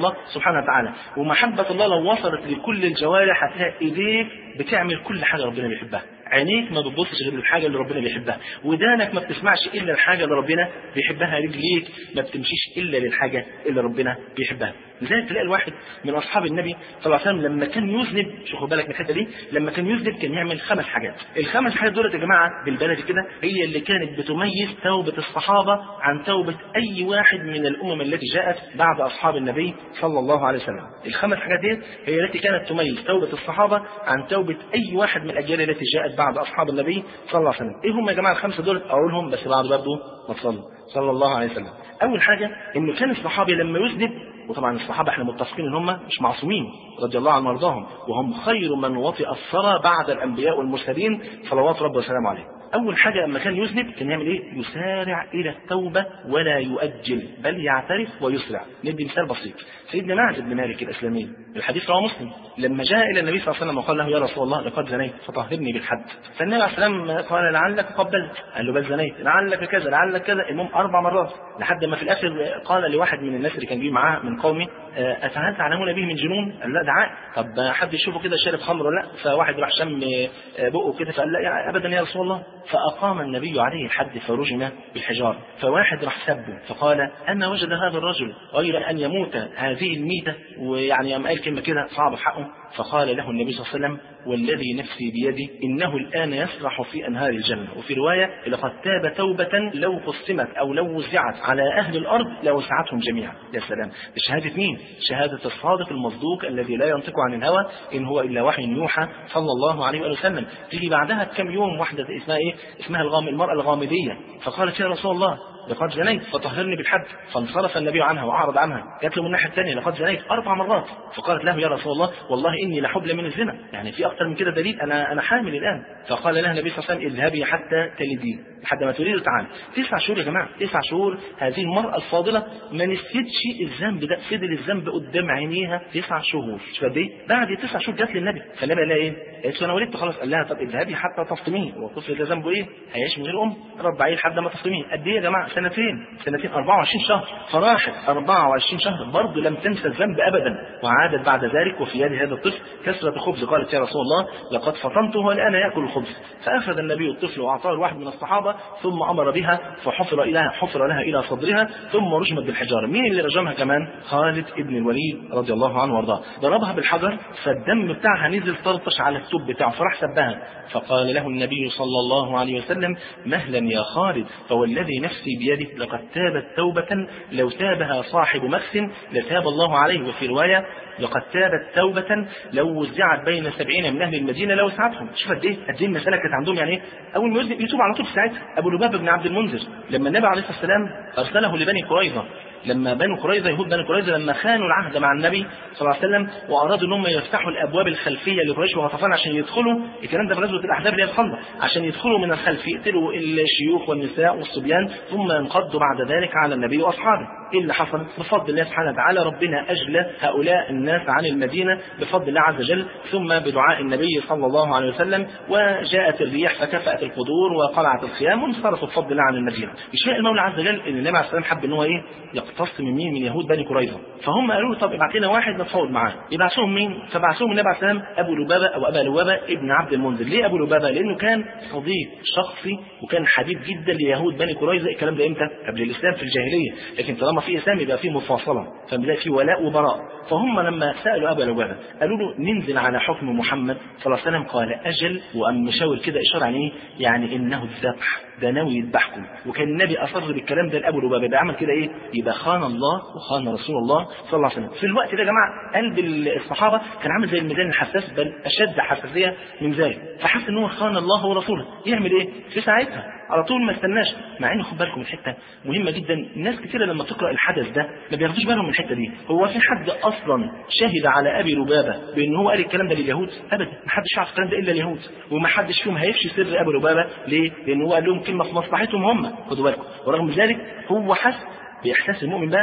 [SPEAKER 2] سبحانه وتعالى. ومحبة الله لو وصلت لكل الجوارح هتلاقي ايديك بتعمل كل حاجة ربنا بيحبها، عينيك ما بتبصش غير الحاجة اللي ربنا بيحبها، ودانك ما بتسمعش إلا الحاجة اللي ربنا بيحبها، رجليك ما بتمشيش إلا للحاجة اللي ربنا بيحبها. لذلك تلاقي الواحد من أصحاب النبي صلى الله عليه وسلم لما كان يذنب، شوفوا بالك من الحتة دي، لما كان يذنب كان يعمل خمس حاجات. الخمس حاجات دول يا جماعة بالبلد كده هي اللي كانت بتميز توبة الصحابة عن توبة أي واحد من الأمم التي جاءت بعد أصحاب النبي صلى الله عليه وسلم. الخمس حاجات دي هي التي كانت تميز توبة الصحابة عن توبة أي واحد من الأجيال التي جاءت بعد أصحاب النبي صلى الله عليه وسلم. إيه هم يا جماعة الخمسة دول؟ أقولهم بس بعد برضه ما تصلوا صلى الله عليه وسلم. أول حاجة إنه كان الصحابي لما يذنب، وطبعا الصحابة احنا متفقين ان هم مش معصومين رضي الله عنهم وارضاهم، وهم خير من وطئ الثرى بعد الانبياء والمرسلين صلوات ربي وسلامه عليه. اول حاجة لما كان يذنب كان يعمل ايه؟ يسارع الى التوبة ولا يؤجل، بل يعترف ويسرع. ندي مثال بسيط. سيدنا معاذ بن مالك الاسلمي، الحديث رواه مسلم، لما جاء الى النبي صلى الله عليه وسلم وقال له يا رسول الله لقد زنيت فطهرني بالحد، فالنبي عليه السلام قال لعلك قبلت، قال له بل زنيت، لعلك كذا لعلك كذا، المهم اربع مرات، لحد ما في الاخر قال لواحد من الناس اللي كان جاي معاه من قومه أفهل تعلمون به من جنون؟ قال لا دعاء. طب حد يشوفه كده شارب خمر ولا لا؟ فواحد راح شم بقه كده فقال لا يعني ابدا يا رسول الله. فاقام النبي عليه الحد فرجم بالحجار. فواحد راح سبه فقال انا وجد هذا الرجل غير ان يموت هذه الميته، ويعني قام قال كلمه كده صعبه في حقه. فقال له النبي صلى الله عليه وسلم والذي نفسي بيدي انه الان يسرح في انهار الجنه. وفي روايه لقد تاب توبه لو قسمت او لو وزعت على اهل الارض لوسعتهم جميعا. يا سلام، بشهاده مين؟ شهاده الصادق المصدوق الذي لا ينطق عن الهوى ان هو الا وحي يوحى صلى الله عليه وسلم. تيجي بعدها بكم يوم واحده اسمها ايه؟ اسمها الغام المراه الغامديه، فقالت يا رسول الله لقد زنيت فطهرني بالحد، فانصرف النبي عنها وأعرض عنها. جات له من الناحية الثانية لقد زنيت أربع مرات، فقالت له يا رسول الله والله إني لحبل من الزنا، يعني في أكثر من كده دليل، أنا أنا حامل الآن. فقال لها النبي صلى الله عليه وسلم اذهبي حتى تلدي، لحد ما تريد تعالى. تسع شهور يا جماعة، تسع شهور هذه المرأة الفاضلة ما نسيتش الذنب ده، فضل الذنب قدام عينيها تسع شهور. شوف قد إيه؟ بعد تسع شهور جات للنبي، فالنبي قال لها إيه؟ قالت له أنا ولدت خلاص. قال لها طب اذهبي حتى تفطميه، والطفل ده ذنبه إيه؟ هيعيش من غير أم، ربعيه لحد ما تفطميه. قد إيه يا جماعة؟ سنتين، سنتين أربعة وعشرين شهر. فراحت أربعة وعشرين شهر برضه لم تنسى الذنب أبدا، وعادت بعد ذلك وفي يد هذا الطفل كسرة خبز. قالت يا رسول الله لقد فطمته والآن يأكل الخبز. فأخذ النبي الطفل وأعطاه الواحد من الصحابة، ثم أمر بها فحفر لها حفر لها إلى صدرها، ثم رجمت بالحجارة. مين اللي رجمها كمان؟ خالد ابن الوليد رضي الله عنه وارضاه. ضربها بالحجر فالدم بتاعها نزل طرطش على الثوب بتاعه، فراح سبها. فقال له النبي صلى الله عليه وسلم مهلا يا خالد، فوالذي نفسي بيده لقد تابت توبة لو تابها صاحب مكس لتاب الله عليه. وفي رواية لقد تابت توبة لو وزعت بين سبعين من أهل المدينة لوسعتهم. شوف قد إيه قد إيه المسألة كانت عندهم، يعني إيه؟ أول ما يذنب يتوب على طول ساعتها. أبو لبابة بن عبد المنذر لما النبي عليه الصلاة والسلام أرسله لبني قريظة، لما بنو قريظة يهود بني قريظة لما خانوا العهد مع النبي صلى الله عليه وسلم وأرادوا أنهم يفتحوا الأبواب الخلفية لقريش وغطفان عشان يدخلوا، الكلام ده في غزوة الأحزاب اللي هي الخندق، عشان يدخلوا من الخلف يقتلوا الشيوخ والنساء والصبيان ثم ينقضوا بعد ذلك على النبي وأصحابه. إيه اللي حصل؟ بفضل الله سبحانه وتعالى ربنا أجلى هؤلاء الناس عن المدينة بفضل الله عز وجل، ثم بدعاء النبي صلى الله عليه وسلم، وجاءت الرياح فكفأت القدور وقلعت الخيام وانصرفوا بفضل الله عن المدينة. يشاء المولى عز وجل ان النبي عليه الصلاة والسلام حب ان هو ايه؟ يقتص من مين؟ من يهود بني قريظة. فهم قالوا له طب ابعت لنا واحد نتفاوض معاه. يبعثوهم مين؟ فبعثوهم النبي عليه الصلاة والسلام ابو لبابة او ابا لبابة ابن عبد المنذر. ليه ابو لبابة؟ لانه كان صديق شخصي وكان حبيب جدا ليهود بني قريظة. الكلام ده امتى؟ قبل الاسلام في الجاهلية، لكن طالما في اسلام يبقى في مفاصلة، فبدأ في ولاء وبراء. فهم لما سألوا ابا لبابة قالوا له ننزل على حكم محمد صلى الله عليه وسلم. قال اجل، وام مشاور كده اشاره يعني ايه؟ يعني انه الذبح، ده ناوي يذبحكم. وكان النبي اصر بالكلام ده لابو لبابة، ده عمل كده ايه؟ يبقى خان الله وخان رسول الله صلى الله عليه وسلم. في الوقت ده يا جماعه قلب الصحابه كان عامل زي الميزان الحساس، بل اشد حساسيه من ذلك. فحس ان هو خان الله ورسوله، يعمل ايه في ساعتها؟ على طول ما استناش. مع ان خد بالكم الحته مهمه جدا، الناس كتير لما تقرا الحدث ده ما بياخدوش بالهم من الحته دي. هو في حد اصلا شهد على ابي لبابه بان هو قال الكلام ده لليهود؟ ابدا، ما حدش يعرف الكلام ده الا اليهود، وما حدش فيهم هيفشي سر ابو لبابه. ليه؟ لان هو قال لهم كلمه في مصلحتهم هم، خدوا بالكم. ورغم ذلك هو حس باحساس المؤمن بقى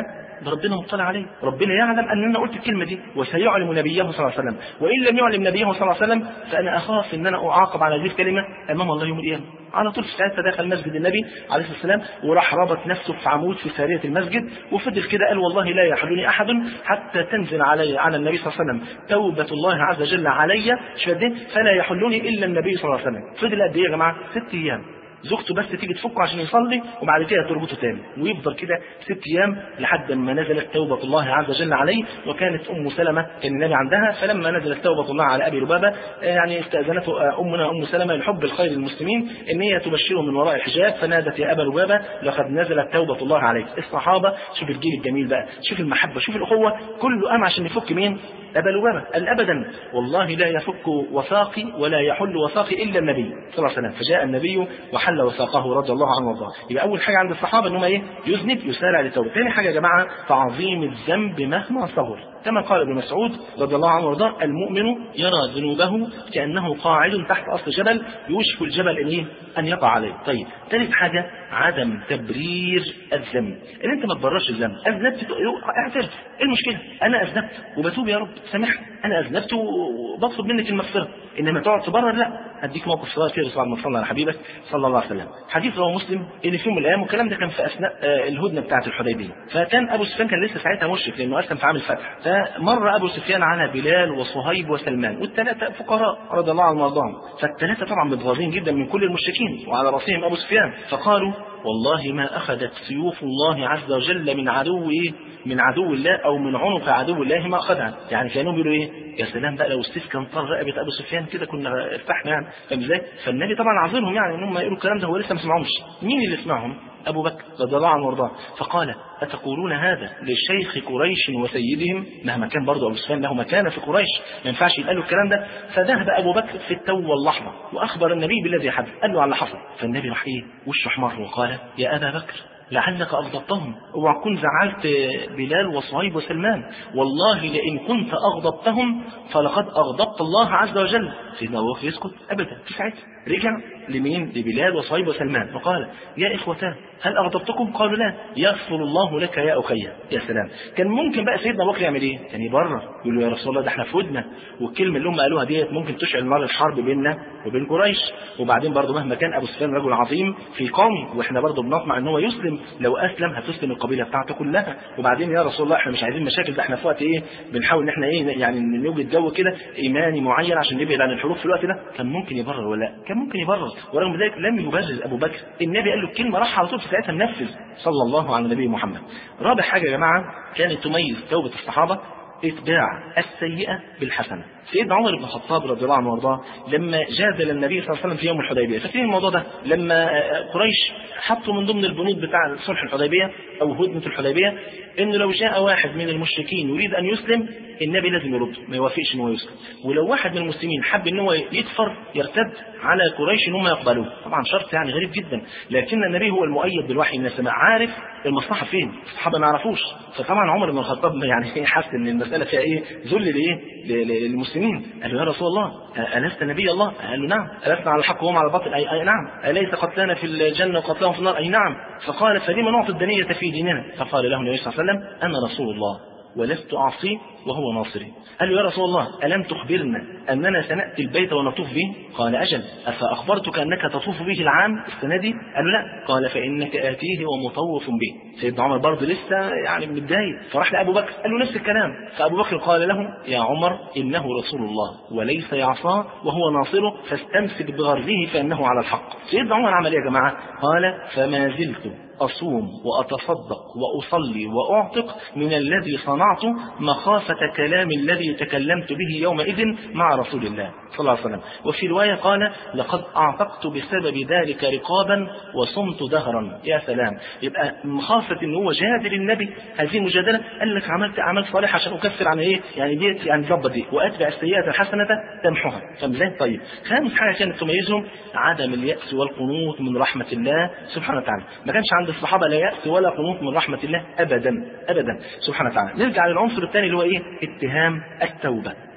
[SPEAKER 2] ده ربنا مطلع عليه، ربنا يعلم ان انا قلت الكلمه دي وسيعلم نبيه صلى الله عليه وسلم، وان لم يعلم نبيه صلى الله عليه وسلم فانا اخاف ان انا اعاقب على هذه الكلمه امام الله يوم القيامه. على طول في ساعتها دخل مسجد النبي عليه الصلاه والسلام وراح ربط نفسه في عمود في ساريه المسجد وفضل كده قال والله لا يحلني احد حتى تنزل علي على النبي صلى الله عليه وسلم توبه الله عز وجل علي فلا يحلني الا النبي صلى الله عليه وسلم. فضل قد ايه يا جماعه؟ ست ايام. زوجته بس تيجي تفكه عشان يصلي وبعد كده تربطه تاني ويفضل كده ست ايام لحد ما نزلت توبه الله عز وجل عليه. وكانت ام سلمه كان النبي عندها، فلما نزلت توبه الله على ابي لبابه يعني استاذنته امنا ام سلمه لحب الخير للمسلمين ان هي تبشره من وراء الحجاب، فنادت يا ابا لبابه لقد نزلت توبه الله عليك. الصحابه شوف الجيل الجميل بقى، شوف المحبه، شوف الاخوه، كله قام عشان يفك مين؟ أبا لبابة. قال أبدا والله لا يفك وثاقي ولا يحل وثاقي إلا النبي صلى الله عليه وسلم. فجاء النبي وحل وثاقه رضي الله عنه وارضاه. يبقى أول حاجة عند الصحابة إنهم إيه؟ يذنب يسارع للتوبة. ثاني حاجة يا جماعة تعظيم الذنب مهما صغر، كما قال ابن مسعود رضي الله عنه وارضاه المؤمن يرى ذنوبه كأنه قاعد تحت أصل جبل يوشك الجبل إن إيه؟ أن يقع عليه. طيب ثالث حاجة عدم تبرير الذنب، إن أنت ما تبررش الذنب. أذنبت اعترف، إيه المشكلة؟ أنا أذنبت وبتوب يا رب سامحني، أنا أذنبت وبطلب منك المغفرة. إنما تقعد تبرر لا. هديك موقف صغير كده بعد ما صلى على حبيبك صلى الله عليه وسلم. حديث رواه مسلم إن في يوم من الأيام، والكلام ده كان في أثناء الهدنة بتاعة الحديبية، فكان أبو سفيان كان لسه ساعتها مشرك لأنه أسلم في عام الفتح. فمر أبو سفيان على بلال وصهيب وسلمان والثلاثة فقراء رضي الله عنهم وارضاهم، فالثلاثة طبعا متغاظين جدا من كل المشركين وعلى رأسهم أبو سفيان، فقالوا والله ما أخذت سيوف الله عز وجل من عدو من عدو الله أو من عنق عدو الله ما أخذها. يعني كانوا بيقولوا إيه؟ يا سلام بقى لو السيف كان طار رقبة أبو سفيان كده كنا ارتحنا يعني. فاهم ازاي؟ فالنبي طبعا عاذرهم يعني إن هم يقولوا الكلام ده، هو لسه ما سمعهمش. مين اللي سمعهم؟ أبو بكر رضي الله عنه وارضاه. فقال أتقولون هذا لشيخ قريش وسيدهم؟ مهما كان برضه أبو سفيان له مكانة في قريش ما ينفعش يقال له الكلام ده. فذهب أبو بكر في التو واللحظة وأخبر النبي بالذي حدث، قال له على اللي حصل. فالنبي راح إيه؟ وشه أحمر وقال يا أبا بكر لعلك أغضبتهم، اوعى تكون زعلت بلال وصهيب وسلمان، والله لئن كنت أغضبتهم فلقد أغضبت الله عز وجل. سيدنا أبو بكر يسكت أبدا. في ساعتها رجع لمين؟ لبلال وصهيب وسلمان وقال يا إخوتان هل أغضبتكم؟ قالوا لا. يغفر الله لك يا أخي. يا سلام. كان ممكن بقى سيدنا أبو بكر يعمل إيه؟ كان يبرر يقول له يا رسول الله ده احنا في ودنا، والكلمة اللي هم قالوها ديت ممكن تشعل نار الحرب بيننا وبين قريش، وبعدين برضه مهما كان أبو سفيان رجل عظيم في قومه واحنا برضه بنطمع ان هو يسلم، لو أسلم هتسلم القبيلة بتاعته كلها، وبعدين يا رسول الله احنا مش عايزين مشاكل، ده احنا في وقت ايه بنحاول ان احنا ايه يعني نوجد جو كده ايماني معين عشان نبعد عن الحروب في الوقت ده. كان ممكن يبرر ولا لا؟ كان ممكن يبرر، ورغم ذلك لم يبرر ابو بكر. النبي قال له الكلمه راح على طول في ساعتها منفذ صلى الله على النبي محمد. رابع حاجه يا جماعه كانت تميز توبه الصحابه اتباع السيئه بالحسنه. سيدنا عمر بن الخطاب رضي الله عنه وارضاه لما جادل النبي صلى الله عليه وسلم في يوم الحديبيه، فاكرين الموضوع ده؟ لما قريش حطوا من ضمن البنود بتاع صلح الحديبيه او هدنه الحديبيه انه لو جاء واحد من المشركين يريد ان يسلم النبي لازم يرد، ما يوافقش ان هو يسلم، ولو واحد من المسلمين حب ان هو يكفر يرتد على قريش ان هم يقبلوه. طبعا شرط يعني غريب جدا، لكن النبي هو المؤيد بالوحي من السماء، عارف المصلحه فين، الصحابه ما يعرفوش. فطبعا عمر بن الخطاب يعني حس ان المساله فيها ايه؟ ذل لايه؟ للمسلمين. قال له يا رسول الله ألست نبي الله؟ قال له نعم. ألسنا على الحق وهم على الباطل؟ أي, أي نعم. أليس قتلنا في الجنة وقتلهم في النار؟ أي نعم. فقال فلما نعطي الدنية في ديننا؟ فقال له النبي صلى الله عليه وسلم أنا رسول الله ولست أعصيه وهو ناصري. قال له يا رسول الله ألم تخبرنا أننا سنأتي البيت ونطوف به؟ قال أجل. أفأخبرتك أنك تطوف به العام السنة دي؟ قال له لا. قال فإنك آتيه ومطوف به. سيدنا عمر برضه لسه يعني متضايق، فراح لأبو بكر قال له نفس الكلام، فأبو بكر قال له يا عمر إنه رسول الله وليس يعصاه وهو ناصره فاستمسك بغرزه فإنه على الحق. سيدنا عمر عمل إيه يا جماعة؟ قال فما زلت أصوم وأتصدق وأصلي وأعتق من الذي صنعته مخافة كلام الذي تكلمت به يومئذ مع رسول الله صلى الله عليه وسلم. وفي رواية قال لقد أعتقت بسبب ذلك رقابا وصمت دهرا. يا سلام. يبقى مخافة إن هو جادل النبي هذه المجادلة، قال لك عملت أعمال صالحة عشان أكفر عن إيه يعني ديت يعني ضبط دي، وأتبع السيئة الحسنة تمحوها. فمزاي طيب. خامس حاجة كانت تميزهم عدم اليأس والقنوط من رحمة الله سبحانه وتعالى. ما كانش عند الصحابة لا يأس ولا قنوط من رحمة الله أبدا أبدا سبحانه وتعالى. نرجع للعنصر الثاني اللي هو إيه؟ اتهام التوبة.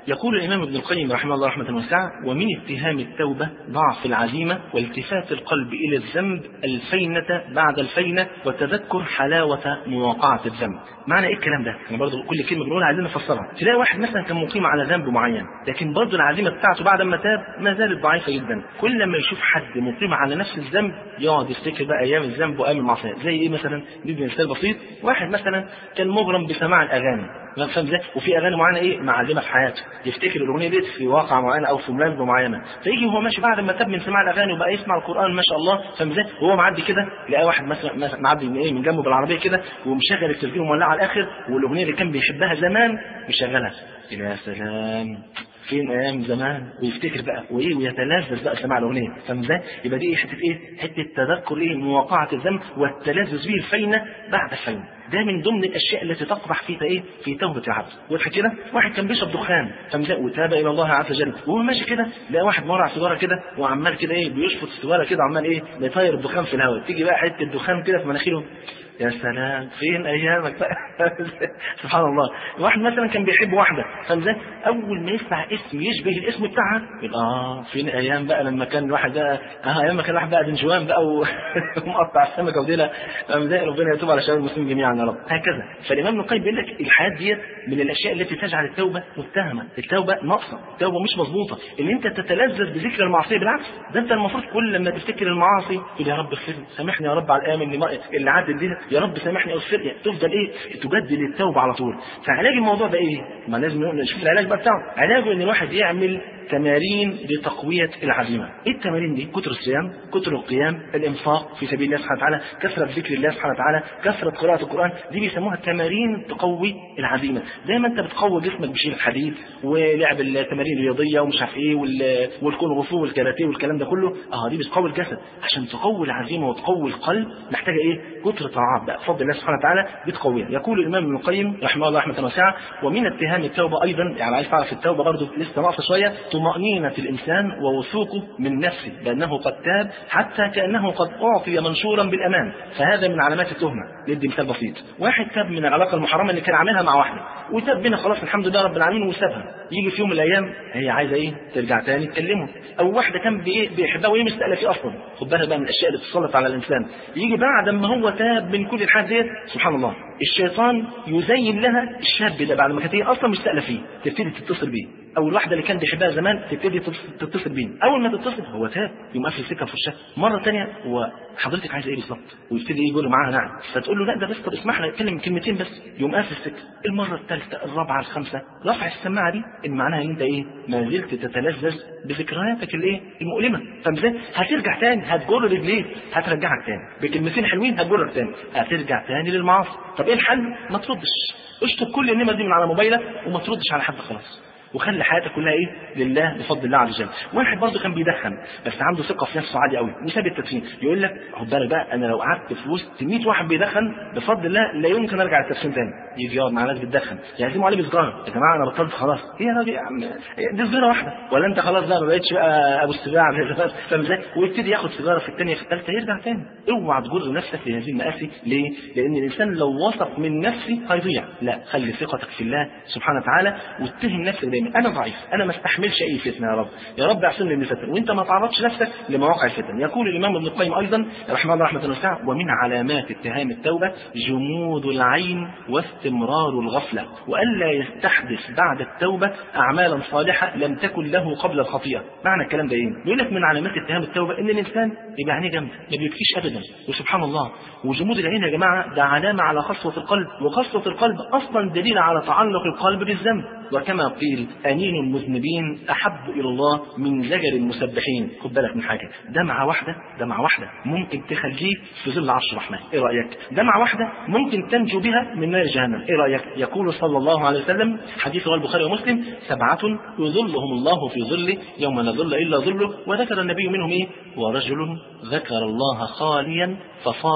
[SPEAKER 2] يقول الإمام ابن القيم رحمه الله رحمة واسعة: ومن اتهام التوبة ضعف العزيمة والتفات القلب إلى الذنب الفينة بعد الفينة وتذكر حلاوة مواقعة الذنب. معنى إيه الكلام ده؟ يعني برضه كل كلمة بنقولها عايزين نفسرها. تلاقي واحد مثلا كان مقيم على ذنب معين، لكن برضه العزيمة بتاعته بعد ما تاب ما زالت ضعيفة جدا. كل ما يشوف حد مقيم على نفس الذنب يقعد يفتكر بقى أيام الذنب وأيام المعصية. زي إيه مثلا؟ ندي مثال بسيط: واحد مثلا كان مغرم بسماع الأغاني، فاهم ازاي؟ وفي اغاني معينه ايه معلمه في حياته، يفتكر الاغنيه دي في واقعه معينه او في مناسبه معينه، فيجي وهو ماشي بعد ما تاب من سماع الاغاني وبقى يسمع القران ما شاء الله، فاهم ازاي؟ وهو معدي كده لقى واحد مثلا معدي من ايه من جنبه بالعربيه كده ومشغل التلفزيون مولع على الاخر والاغنيه اللي كان بيحبها زمان مشغلها. يا سلام، فين ايام زمان، ويفتكر بقى وايه ويتلذذ بقى سماع الاغنيه، فاهم ازاي؟ يبقى دي حته ايه؟ حته تذكر ايه مواقعه الذنب والتلذذ به الفينه بعد الفينه. ده من ضمن الاشياء التي تقبح في ايه؟ في توبه العبد. واضح كده؟ واحد كان بيشرب دخان، فاهم ازاي؟ وتاب الى الله عز وجل، وهو ماشي كده لقى واحد مرع سيجاره كده وعمال كده ايه بيشفط السيجاره كده عمال ايه بيطير الدخان في الهواء، تيجي بقى حته الدخان كده في مناخيره، يا سلام، فين ايامك بقى؟ سبحان الله. واحد مثلا كان بيحب واحده، فاهم ازاي؟ اول ما يسمع اسم يشبه الاسم بتاعها يبقى اه فين ايام بقى لما كان الواحد ده اه ايام ما كان الواحد بقى دنجوان بقى ومقطع السمكه وديلها، فاهم ازاي؟ ربنا يتوب على شباب المسلمين جميعا يا رب. هكذا. فالامام ابن القيم بيقول لك الحياه ديت من الاشياء التي تجعل التوبه متهمه، التوبه ناقصه، التوبه مش مظبوطه، ان انت تتلذذ بذكر المعصيه. بالعكس، ده انت المفروض كل لما تفتكر المعاصي تقول يا رب اغفر لي، سامحني يا رب على الايام اللي اللي عدت دي، يا رب سامحني اغفر لي، تفضل ايه تجدد التوبه على طول. فعلاج الموضوع ده ايه؟ ما لازم نشوف العلاج بقى بتاعه. علاجه ان الواحد يعمل تمارين لتقوية العزيمة. ايه التمارين دي؟ كتر الصيام، كتر القيام، الانفاق في سبيل الله سبحانه وتعالى، كثرة ذكر الله سبحانه وتعالى، كثرة قراءة القرآن. دي بيسموها تمارين تقوي العزيمة. زي ما انت بتقوي جسمك بشيل الحديد ولعب التمارين الرياضية ومش عارف ايه والكونغ فو والكاراتيه والكلام ده كله، اه دي بتقوي الجسد. عشان تقوي العزيمة وتقوي القلب محتاجة ايه؟ كتر طاعات بقى بفضل الله سبحانه وتعالى بتقويها. يقول الامام ابن القيم رحمه الله رحمة واسعة: ومن اتهام التوبة ايضا، يعني عايز تعرف التوبة برضه لسه ناقصة شوية، طمأنينة الإنسان ووثوقه من نفسه بأنه قد تاب حتى كأنه قد أعطي منشورا بالأمان، فهذا من علامات التهمة. ندي مثال بسيط: واحد تاب من العلاقة المحرمة اللي كان عاملها مع واحدة وتاب بينا خلاص الحمد لله رب العالمين وسابها، يجي في يوم من الأيام هي عايزة إيه؟ ترجع تاني تكلمه. أو واحدة كان بيحبها وهي مستقلة فيه أصلا، خد بالك بقى من الأشياء اللي تسلط على الإنسان. يجي بعد ما هو تاب من كل الحاجات ديت سبحان الله الشيطان يزين لها الشاب ده بعد ما كانت هي أصلا مستقلة فيه تبتدي تتصل بيه، او الواحده اللي كان بيحبها زمان تبتدي تتصل بيه. اول ما تتصل هو تاب يقوم قافل السكه في وشها. مره ثانيه هو حضرتك عايزه ايه بالظبط؟ ويبتدي يقول له معاها نعم، فتقول له لا ده بس طب اسمح لي اتكلم كلمتين بس، يقوم قافل السكه. المره الثالثه الرابعه الخامسه رفع السماعه دي ان معناها ان انت ايه؟ ما زلت تتلذذ بذكرياتك الايه؟ المؤلمه، فاهم؟ هترجع تاني هتجر رجليك هترجعك تاني بكلمتين حلوين هتجرك تاني هترجع تاني للمعاصي. طب ايه الحل؟ ما تردش، اشطب كل النمر دي من على موبايلك وما تردش على حد خلاص، وخلي حياتك كلها ايه؟ لله بفضل الله عز وجل. واحد برضه كان بيدخن بس عنده ثقه في نفسه عاليه قوي وساب التدخين، يقول لك خد بالك بقى انا لو قعدت في وسط مية واحد بيدخن بفضل الله لا يمكن ارجع للتدخين تاني. يجي يقعد مع ناس بتدخن يعزموا عليه بسجاره، يا جماعه انا بطلت خلاص. ايه يا راجل يا عم دي سجاره واحده ولا انت خلاص بقى ما بقتش بقى ابو السباع فاهم ازاي؟ ويبتدي ياخد سيجاره في الثانيه في الثالثه يرجع تاني. اوعى تجر نفسك لهذه المآسي. ليه؟ لان الانسان لو وثق من نفسه هيضيع. لا، خلي ثقتك في الله سبحانه وتعالى واتهم نفسك دايما انا ضعيف، انا ما استحملش اي فتنه، يا رب يا رب اعصمني من الفتن، وانت ما تعرضش نفسك لمواقع الفتن. يقول الامام ابن القيم ايضا رحمه الله رحمه واسعه: ومن علامات اتهام التوبه جمود العين واستمرار الغفله، والا يستحدث بعد التوبه اعمالا صالحه لم تكن له قبل الخطيئه. معنى الكلام ده ايه؟ يقول لك من علامات اتهام التوبه ان الانسان يبقى عينيه جامده ما بيبكيش ابدا، وسبحان الله. وجمود العين يا جماعه ده علامه على قسوه القلب، وقسوه القلب اصلا دليل على تعلق القلب بالذنب. وكما قيل انين المذنبين احب الى الله من زجر المسبحين. خد بالك من حاجه، دمعه واحده دمعه واحده ممكن تخليك في ظل عرش الرحمن، ايه رايك؟ دمعه واحده ممكن تنجو بها من نار جهنم، ايه رايك؟ يقول صلى الله عليه وسلم حديث رواه البخاري ومسلم: سبعه يظلهم الله في ظله يوم لا ظل الا ظله. وذكر النبي منهم ايه؟ ورجل ذكر الله خاليا ففاضت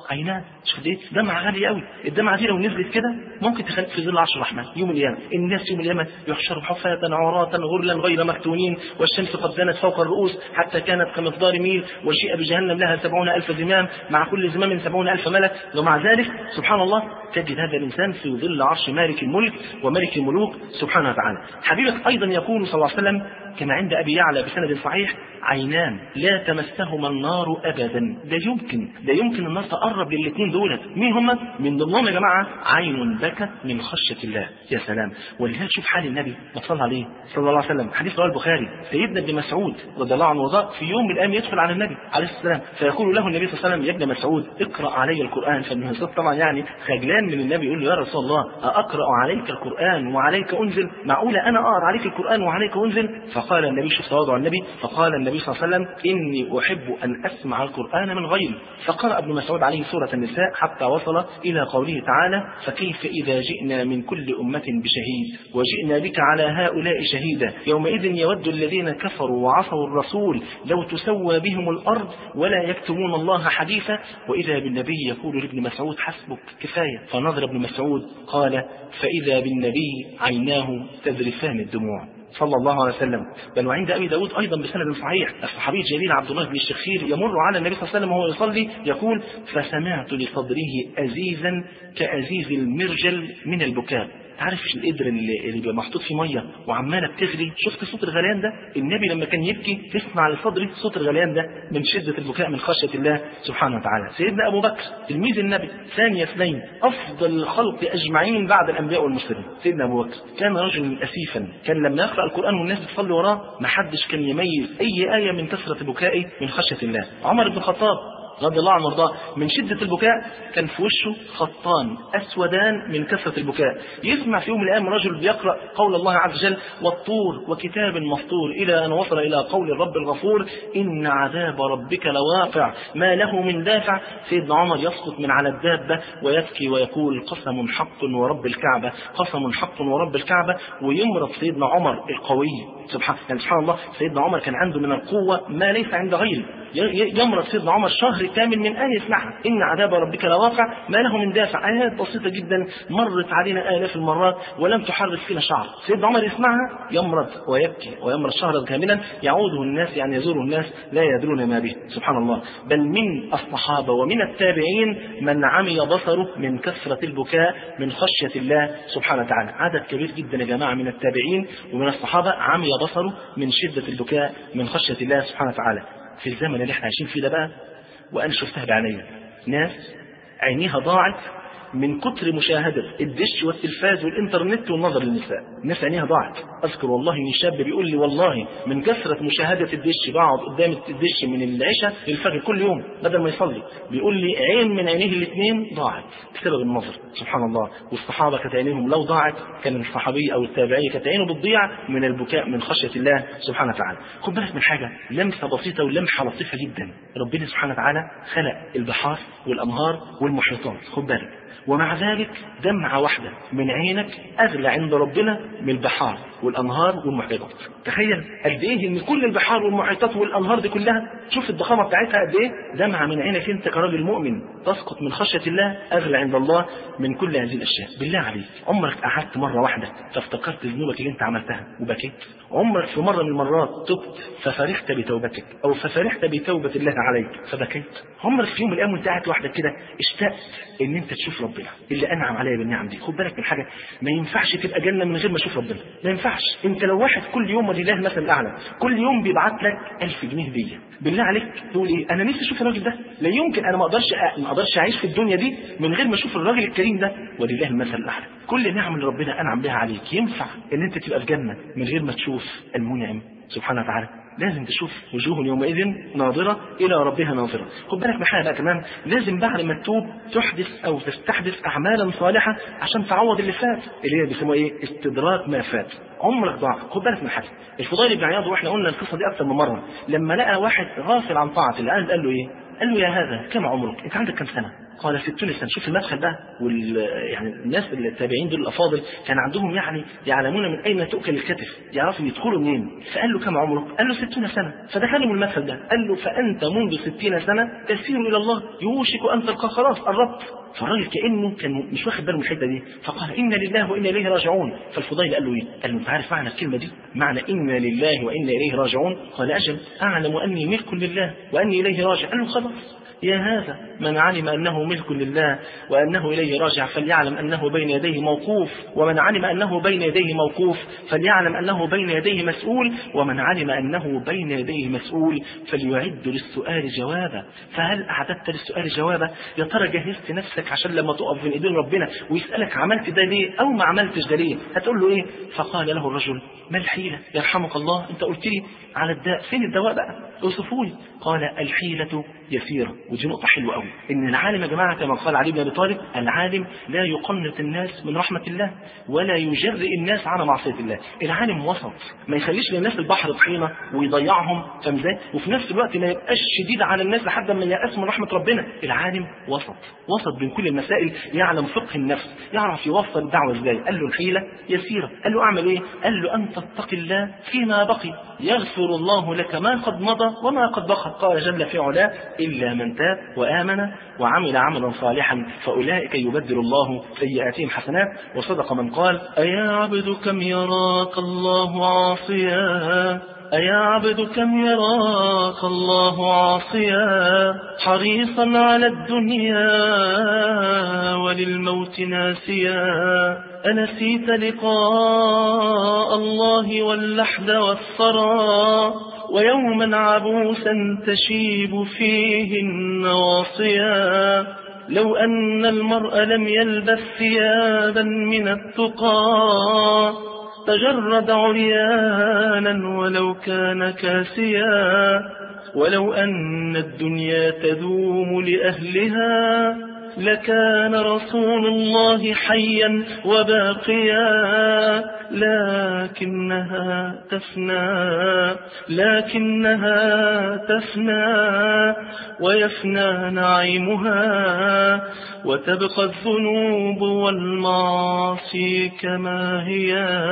[SPEAKER 2] عيناه. شوف ايه دمعة غالية قوي، الدمعة دي لو نزلت كده ممكن تخليك في ظل عرش الرحمن يوم القيامة. الناس يوم القيامة يحشروا حفاة عراة غرلا غير مفتونين، والشمس قد دنت فوق الرؤوس حتى كانت كمقدار ميل، وجيء بجهنم لها سبعون ألف زمام، مع كل زمام سبعون ألف ملك. ومع ذلك سبحان الله تجد هذا الإنسان في ظل عرش مالك الملك وملك الملوك سبحانه وتعالى. حبيبك أيضا يقول صلى الله عليه وسلم كما عند أبي يعلى بسند صحيح: عينان لا تمسهما النار أبدا. ده يمكن ده يمكن النار تقرب للاثنين دولت. مين هم؟ من ضمنهم يا جماعة عين بكت من خشية الله. يا سلام. ولهذا شوف حال النبي ما صلى عليه صلى الله عليه وسلم، حديث رواه البخاري، سيدنا ابن مسعود رضي الله عنه وارضاه في يوم من الأيام يدخل على النبي عليه السلام فيقول له النبي صلى الله عليه وسلم: يا ابن مسعود اقرأ علي القرآن. فابن مسعود طبعا يعني خجلان من النبي يقول له: يا رسول الله أقرأ عليك القرآن وعليك أنزل؟ معقولة أنا أقرأ عليك القرآن وعليك أنزل؟ فقال النبي، شوف تواضع النبي، فقال النبي صلى الله عليه وسلم: إني أحب أن أسمع القرآن من غيري. فقرأ ابن مسعود عليه سورة النساء حتى وصل إلى قوله تعالى: فكيف إذا جئنا من كل أمة بشهيد وجئنا بك على هؤلاء شهيدا يومئذ يود الذين كفروا وعصوا الرسول لو تسوى بهم الأرض ولا يكتمون الله حديثا. وإذا بالنبي يقول لابن مسعود: حسبك كفاية. فنظر ابن مسعود قال: فإذا بالنبي عيناه تذرفان الدموع صلى الله عليه وسلم. بل وعند أبي داود أيضا بسند صحيح الصحابي الجليل عبد الله بن الشخير يمر على النبي صلى الله عليه وسلم وهو يصلي يقول: فسمعت لصدره أزيزا كأزيز المرجل من البكاء. عارف القدر اللي, اللي بيبقى محطوط فيه ميه وعماله بتغلي؟ شفت صوت الغليان ده؟ النبي لما كان يبكي تسمع لصدره صوت الغليان ده من شده البكاء من خشيه الله سبحانه وتعالى. سيدنا ابو بكر تلميذ النبي ثاني اثنين افضل الخلق اجمعين بعد الانبياء والمرسلين، سيدنا ابو بكر كان رجلا اسيفا، كان لما يقرا القران والناس بتصلي وراه ما حدش كان يميز اي ايه من كثره بكائه من خشيه الله. عمر بن الخطاب رضي الله عنه وارضاه من شدة البكاء كان في وشه خطان أسودان من كثرة البكاء. يسمع في يوم من الأيام رجل بيقرأ قول الله عز وجل: والطور وكتاب مسطور، إلى أن وصل إلى قول الرب الغفور: إن عذاب ربك لواقع ما له من دافع. سيدنا عمر يسقط من على الدابة ويبكي ويقول: قسم حق ورب الكعبة، قسم حق ورب الكعبة. ويمرض سيدنا عمر القوي سبحان يعني سبحان الله. سيدنا عمر كان عنده من القوة ما ليس عند غيره. يمرض سيدنا عمر شهر كامل من أن يسمعها: إن عذاب ربك لواقع ما له من دافع. آيات بسيطة جدا مرت علينا آلاف المرات ولم تحرك فينا شعر. سيدنا عمر يسمعها يمرض ويبكي ويمرض شهرا كاملا، يعوده الناس يعني يزوره الناس لا يدرون ما به سبحان الله. بل من الصحابة ومن التابعين من عمي بصره من كثرة البكاء من خشية الله سبحانه وتعالى. عدد كبير جدا يا جماعة من التابعين ومن الصحابة عمي بصره من شدة البكاء من خشية الله سبحانه وتعالى. في الزمن اللي احنا عايشين فيه ده بقى، وأنا شفتها بعيني، ناس عينيها ضاعت من كتر مشاهدة الدش والتلفاز والإنترنت والنظر للنساء. الناس عينيها ضاعت. أذكر والله إن شاب بيقول لي: والله من كثرة مشاهدة الدش بقعد قدام الدش من العشاء للفجر كل يوم بدل ما يصلي. بيقول لي عين من عينيه الاثنين ضاعت بسبب النظر سبحان الله. والصحابة كانت عينيهم لو ضاعت كان الصحابي أو التابعي كانت عينه بتضيع من البكاء من خشية الله سبحانه وتعالى. خد بالك من حاجة، لمسة بسيطة ولمحة لطيفة جدا. ربنا سبحانه وتعالى خلق البحار والأنهار والمحيطات، خد بالك، ومع ذلك دمعة واحدة من عينك أغلى عند ربنا من البحار والأنهار والمحيطات. تخيل قد إيه إن كل البحار والمحيطات والأنهار دي كلها، شوف الضخامة بتاعتها قد إيه، دمعة من عينك أنت كراجل مؤمن تسقط من خشية الله أغلى عند الله من كل هذه الأشياء. بالله عليك، عمرك قعدت مرة واحدة فافتكرت ذنوبك اللي أنت عملتها وبكيت؟ عمرك في مرة من المرات تبت ففرحت بتوبتك أو ففرحت بتوبة الله عليك فبكيت؟ عمرك في يوم من الأيام وأنت قاعد وحدك كده اشتقت إن أنت تشوف ربنا اللي أنعم عليا بالنعم دي؟ خد بالك من حاجة، ما ينفعش تبقى جنة من غير ما أشوف ربنا، ما ينفعش. أنت لو واحد كل يوم ولله المثل الأعلى كل يوم بيبعت لك ألف جنيه هدية، بالله عليك تقول إيه؟ أنا نفسي أشوف الراجل ده، لا يمكن أنا ما أقدرش ما أقدرش أعيش في الدنيا دي من غير ما أشوف الراجل الكريم ده. ولله المثل الأعلى. كل نعم اللي ربنا أنعم بها عليك ينفع إن أنت تبقى في جنة من غير ما تشوف المنعم سبحانه وتعالى؟ لازم تشوف وجوه يومئذ ناظرة إلى ربها ناظرة. خد بالك من حاجة بقى كمان، لازم بعد ما تتوب تحدث أو تستحدث أعمالا صالحة عشان تعوض اللي فات، اللي هي بيسموها إيه؟ استدراك ما فات. عمرك ضاع. خد بالك من حاجة، الفضيل بن عياض وإحنا قلنا القصة دي أكثر من مرة، لما لقى واحد غافل عن طاعة الله قال له إيه؟ قال له: يا هذا كم عمرك؟ أنت عندك كم سنة؟ قال ستون سنة. شوف المدخل ده، وال يعني الناس اللي التابعين دول الأفاضل كان عندهم يعني يعلمون من أين تؤكل الكتف، يعرفوا يدخلوا منين. فقال له كم عمرك؟ قال له ستون سنة. فدخلهم المدخل ده، قال له فأنت منذ ستين سنة تسير إلى الله، يوشك أن تلقى، خلاص قربت. فالراجل كأنه كان مش واخد باله من الحته دي، فقال إنا لله وإنا إليه راجعون. فالفضيل قال له إيه؟ قال له أنت عارف معنى الكلمة دي؟ معنى إنا لله وإنا إليه راجعون؟ قال أجل، أعلم أني ملك لله وأني إليه راجع. قال له خلاص، يا هذا من علم أنه ملك لله وأنه إليه راجع فليعلم أنه بين يديه موقوف، ومن علم أنه بين يديه موقوف فليعلم أنه بين يديه مسؤول، ومن علم أنه بين يديه مسؤول فليعد للسؤال جوابا. فهل أعددت للسؤال جوابا؟ يا ترى جهزت نفسك عشان لما تقف بين ايدين ربنا ويسألك عملت ده ليه أو ما عملتش ده ليه هتقول له إيه؟ فقال له الرجل ما الحيلة يرحمك الله؟ أنت قلت لي على الداء، فين الدواء بقى؟ اوصفوني. قال الحيلة يسيرة. ودي نقطة حلوة قوي، إن العالم يا جماعة كما قال علي بن أبي طالب، العالم لا يقنط الناس من رحمة الله ولا يجرئ الناس على معصية الله. العالم وسط، ما يخليش للناس البحر طحينة ويضيعهم، فاهم ازاي؟ وفي نفس الوقت ما يبقاش شديد على الناس لحد ما ييأسوا من رحمة ربنا. العالم وسط، وسط بين كل المسائل، يعلم فقه النفس، يعرف يوصل الدعوة ازاي. قال له الحيلة يسيرة. قال له اعمل ايه؟ قال له ان تتقي الله فيما بقي يغفر الله لك ما قد مضى وما قد بقى. قال جل في علاه إلا من تاب وآمن وعمل عملا صالحا فأولئك يبدل الله سيئاتهم حسنات. وصدق من قال أيا عبد كم يراك الله عاصيا، أيا عبد كم يراك الله عاصيا حريصا على الدنيا وللموت ناسيا، أنسيت لقاء الله واللحد والثرى ويوما عبوسا تشيب فيه النواصيا، لو أن المرء لم يلبس ثيابا من التقى تجرد عريانا ولو كان كاسيا، ولو أن الدنيا تدوم لأهلها لكان رسول الله حيا وباقيا، لكنها تفنى لكنها تفنى ويفنى نعيمها وتبقى الذنوب والمعاصي كما هي،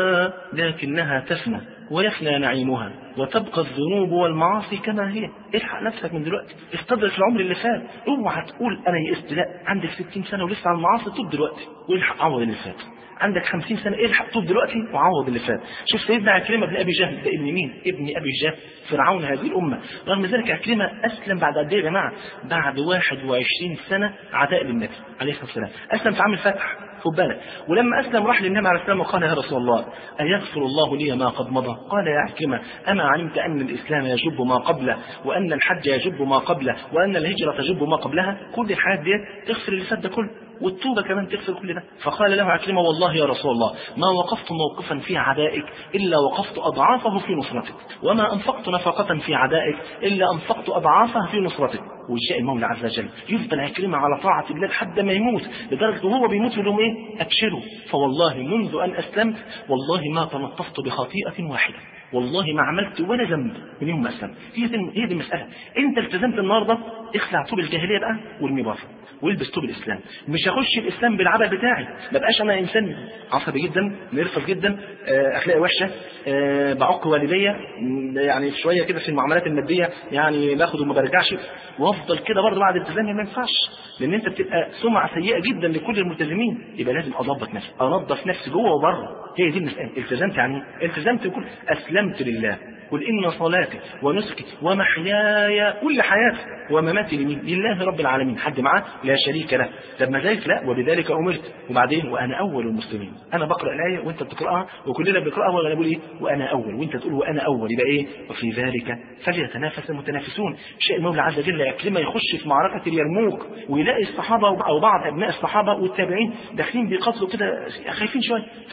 [SPEAKER 2] لكنها تفنى ويفنى نعيمها وتبقى الذنوب والمعاصي كما هي. الحق نفسك من دلوقتي، استدرك العمر اللي فات، اوعى تقول انا يئست، لا، عندك ستين سنة ولسه على المعاصي، توب دلوقتي والحق عوض اللي فات. عندك خمسين سنة، الحق توب دلوقتي وعوض اللي فات. شوف سيدنا عكرمة بن ابي جهل، ده ابن مين؟ ابن ابي جهل فرعون هذه الامة. رغم ذلك عكرمة اسلم بعد قد ايه يا جماعة؟ بعد واحد وعشرين سنة عداء للنبي عليه الصلاة والسلام، اسلم في عام الفتح، خد بالك. ولما أسلم راح للنبي عليه السلام وقال يا رسول الله أيغفر الله لي ما قد مضى؟ قال يا عكرمة أما علمت أن الإسلام يجب ما قبله وأن الحج يجب ما قبله وأن الهجرة تجب ما قبلها؟ كل الحاجات دي تغفر اللي فات ده كله، والتوبة كمان تغفر كل ده. فقال له عكرمة والله يا رسول الله ما وقفت موقفا في عدائك إلا وقفت أضعافه في نصرتك، وما أنفقت نفقة في عدائك إلا أنفقت أضعافها في نصرتك. وجاء المولى عز وجل يفضل عكرمة على طاعة الله لحد ما يموت، لدرجة وهو بيموت يقول لهم ايه؟ أبشروا فوالله منذ أن أسلمت والله ما تنطفت بخطيئة واحدة، والله ما عملت ولا ذنب من يوم ما أسلمت. هي دي هي دي المسألة. أنت التزمت النهارده، اخلع طوب الجاهلية بقى والمي بره والبس طوب الإسلام. مش هخش الإسلام بالعبء بتاعي، ما بقاش أنا إنسان عصبي جدا، نرفض جدا، أخلاقي وحشة، بعق والدية، يعني شوية كده في المعاملات المادية يعني باخد وما برجعش، وافضل كده برضه بعد التزامي. ما ينفعش، لأن أنت بتبقى سمعة سيئة جدا لكل الملتزمين. يبقى لازم أضبط نفسي، أنظف نفسي جوه وبره. هي دي المسألة. التزمت يعني التزمت كل أسلمت لله، قل إن صلاتي ونسكي ومحياي كل حياتي ومماتي لمين؟ لله رب العالمين، حد معاه؟ لا شريك له. لما ذلك لا وبذلك أمرت. وبعدين وأنا أول المسلمين. أنا بقرأ الآية وأنت بتقرأها وكلنا بنقرأها وأنا بقول إيه؟ وأنا أول، وأنت تقول وأنا أول، يبقى إيه؟ وفي ذلك فليتنافس المتنافسون. شيء المولى عز وجل يكلمه يخش في معركة اليرموك ويلاقي الصحابة أو بعض أبناء الصحابة والتابعين داخلين بيقاتلوا كده خايفين شوية، فقالوا سبحان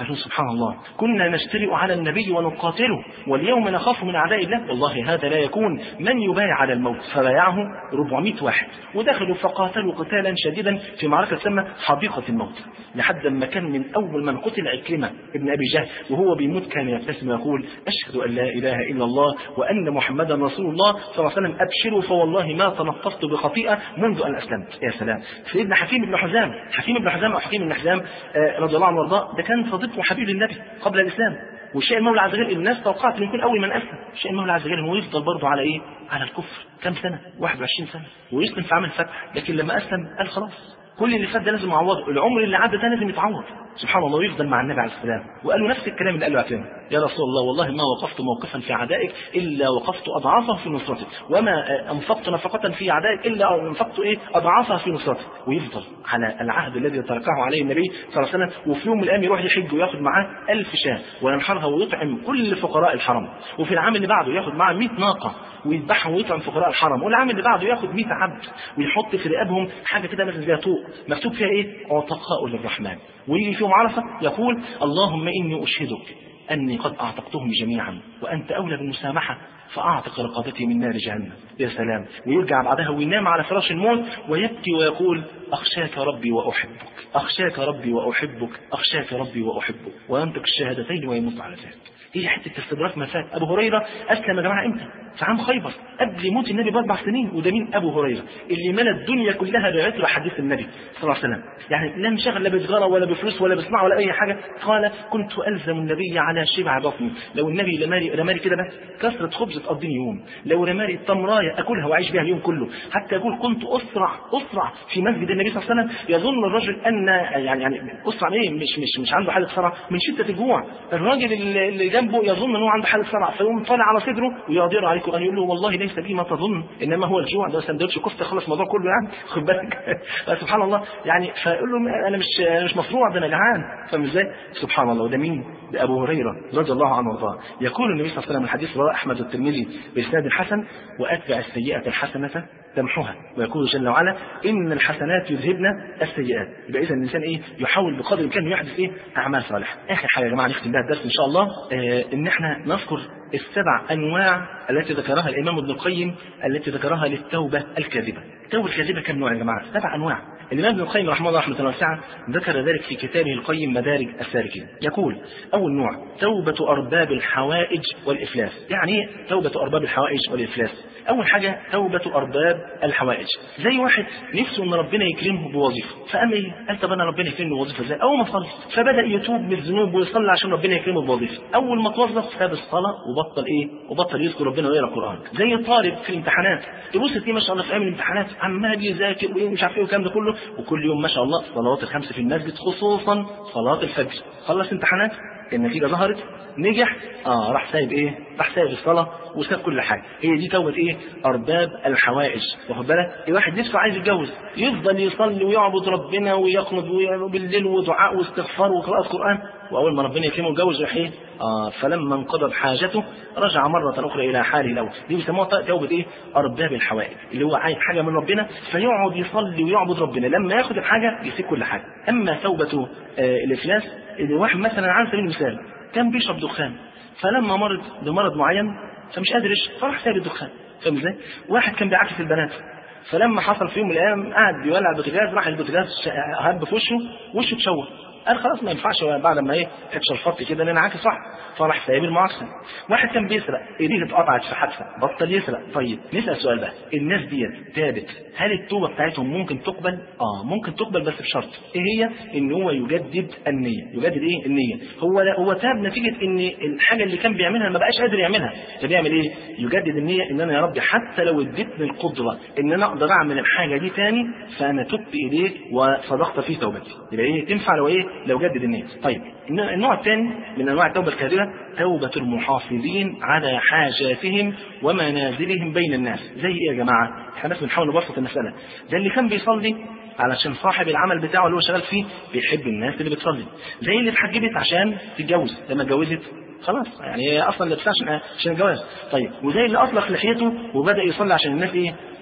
[SPEAKER 2] الله، كنا نجترئ على النبي ونقاتله واليوم نخاف من أعداء الله. والله هذا لا يكون. من يبايع على الموت؟ فبايعه أربعمائة واحد ودخلوا فقاتلوا قتالا شديدا في معركة تسمى حديقة الموت، لحد ما كان من أول من قتل عكرمة ابن أبي جهل وهو بيموت كان يبتسم ويقول أشهد أن لا إله إلا الله وأن محمدا رسول الله صلى الله عليه وسلم. أبشروا فوالله ما تنقصت بخطيئة منذ أن أسلمت. يا سلام. سيدنا حكيم بن حزام، حكيم بن حزام أو حكيم بن حزام رضي الله عنه وارضاه، ده كان صديق وحبيب النبي قبل الإسلام. والشيء المولى عز وجل الناس توقعت انه يكون اول من اسلم، الشيء المولى عز وجل هو يفضل برضه على ايه؟ على الكفر. كم سنه؟ واحد وعشرين سنه، ويسلم في عام الفتح. لكن لما اسلم قال خلاص كل اللي فات ده لازم يعوضه، العمر اللي عدى ده لازم يتعوض. سبحان الله. ويفضل مع النبي عليه السلام وقال له نفس الكلام اللي قاله عكرمة: يا رسول الله والله ما وقفت موقفا في اعدائك الا وقفت اضعافه في نصرتك، وما انفقت نفقه في اعدائك الا انفقت ايه؟ اضعافها في نصرتك. ويفضل على العهد الذي تركه عليه النبي صلى الله عليه وسلم. وفي يوم من الايام يروح يحج وياخد معاه ألف شاة وينحرها ويطعم كل فقراء الحرم. وفي العام اللي بعده ياخد معاه مئة ناقه ويذبحهم ويطعم فقراء الحرم. والعام اللي بعده ياخد مئة عبد ويحط في رقابهم حاجه كده مثل زي طوق مكتوب فيها ايه؟ عتقاء للرحمن. ويجي في يوم عرفه يقول اللهم اني اشهدك اني قد اعتقتهم جميعا وانت اولى بالمسامحه فاعتق رقبتي من نار جهنم. يا سلام. ويرجع بعدها وينام على فراش الموت ويبكي ويقول اخشاك ربي واحبك، اخشاك ربي واحبك، اخشاك ربي واحبك، وينطق الشهادتين ويموت على ذلك. هي حته استدراك ما فات. ابو هريره اسلم يا جماعه امتى؟ في عام خيبر قبل موت النبي باربع سنين. وده مين؟ ابو هريره اللي ملى الدنيا كلها بعطر حديث النبي صلى الله عليه وسلم. يعني لا انشغل لا بتجاره ولا بفلوس ولا بصناعه ولا اي حاجه. قال كنت الزم النبي على شبع بطني، لو النبي رمالي رمالي كده بس كثره خبز تقضيني يوم، لو رمالي التمرايه اكلها واعيش بها اليوم كله. حتى يقول كنت اسرع اسرع في مسجد النبي صلى الله عليه وسلم. يظن الرجل ان يعني يعني اسرع ايه؟ مش مش مش عنده حاله صرع من شده الجوع. الراجل اللي جنبه يظن انه عنده حاله صرع فيقوم طالع على صدره ويقدر عليه القرآن يقول له والله ليس بي ما تظن انما هو الجوع، ده سندوتش كفته خلص الموضوع كله يعني خد بالك. سبحان الله. يعني فيقول له انا مش أنا مش مصروع، ده انا جعان. فاهم ازاي؟ سبحان الله. وده مين؟ ده ابو هريره رضي الله عنه وارضاه. يقول النبي صلى الله عليه وسلم الحديث رواه احمد والترمذي باسناد حسن: واتبع السيئه الحسنه تمحها. ويقول جل وعلا ان الحسنات يذهبن السيئات. يبقى اذا الانسان ايه؟ يحاول بقدر الامكان يحدث ايه؟ اعمال صالحه. اخر حاجه يا جماعه نختم بها الدرس ان شاء الله آه ان احنا نذكر السبع انواع التي ذكرها الامام ابن القيم التي ذكرها للتوبه الكاذبه. التوبه الكاذبه كم نوع يا جماعه؟ سبع انواع. الامام ابن القيم رحمه الله رحمه واسعه ذكر ذلك في كتابه القيم مدارج السالكين. يقول اول نوع توبه ارباب الحوائج والافلاس. يعني ايه توبه ارباب الحوائج والافلاس؟ اول حاجه توبه ارباب الحوائج، زي واحد نفسه ان ربنا يكرمه بوظيفه، فقام ايه؟ قال طب انا ربنا يكرمني بوظيفه ازاي؟ اول ما صلى فبدا يتوب من الذنوب ويصلي عشان ربنا يكرمه بوظيفه. اول ما توظف ساب الصلاه وبطل ايه؟ وبطل يذكر ربنا ويقرا القران. زي طالب في الامتحانات تبص فيه ما شاء الله في ايام الامتحانات عمال يذاكر وايه مش عارف ايه والكلام ده كله، وكل يوم ما شاء الله الصلوات الخمس في المسجد خصوصا صلاه الفجر. خلص امتحانات النتيجه ظهرت نجح اه راح سايب ايه؟ راح سايب الصلاه وساب كل حاجه. هي دي توبه ايه؟ ارباب الحوائج. واخد بالك؟ واحد نفسه عايز يتجوز يفضل يصلي ويعبد ربنا ويقنط بالليل ودعاء واستغفار وقراءه قران، واول ما ربنا يكرمه يتجوز يروح ايه؟ اه فلما انقضت حاجته رجع مره اخرى الى حاله الاول. دي بيسموها توبه ايه؟ ارباب الحوائج، اللي هو عايز حاجه من ربنا فيقعد يصلي ويعبد ربنا، لما ياخد الحاجه يسيب كل حاجه. اما توبه آه الافلاس اللي واحد مثلا على سبيل المثال كان بيشرب دخان، فلما مرض بمرض معين فمش قادر يشرب فراح سايب الدخان. فاهم ازاي؟ واحد كان بيعاكس البنات، فلما حصل في يوم من الايام قعد بيولع البوتاجاز، راح البوتاجاز هب في وشه وشه اتشوه. قال خلاص ما ينفعش بعد ما ايه اتشرفت كده ان انا عاكس صح، فراح سايب المعاكسه. واحد كان بيسرق ايديه اتقطعت في حادثه بطل يسرق. طيب نسال سؤال بقى، الناس ديت تابت هل التوبه بتاعتهم ممكن تقبل؟ اه ممكن تقبل بس بشرط. ايه هي؟ ان هو يجدد النيه. يجدد ايه؟ النيه. هو هو تاب نتيجه ان الحاجه اللي كان بيعملها ما بقاش قادر يعملها، فبيعمل ايه؟ يجدد النيه ان انا يا رب حتى لو اديتني القدره ان انا اقدر اعمل الحاجه دي تاني فانا تبت اليك وصدقت في توبتي. يبقى ايه؟ تنفع لو ايه؟ لو جدد النية. طيب النوع الثاني من انواع التوبه الكاذبه توبه المحافظين على حاجاتهم ومنازلهم بين الناس. زي ايه يا جماعه؟ احنا بس بنحاول نبسط المساله. ده اللي كان بيصلي علشان صاحب العمل بتاعه اللي هو شغال فيه بيحب الناس اللي بتصلي، زي اللي اتحجبت عشان تتجوز، لما اتجوزت خلاص يعني هي اصلا لبسها عشان عشان الجواز. طيب وزي اللي اطلق لحيته وبدا يصلي عشان الناس ايه؟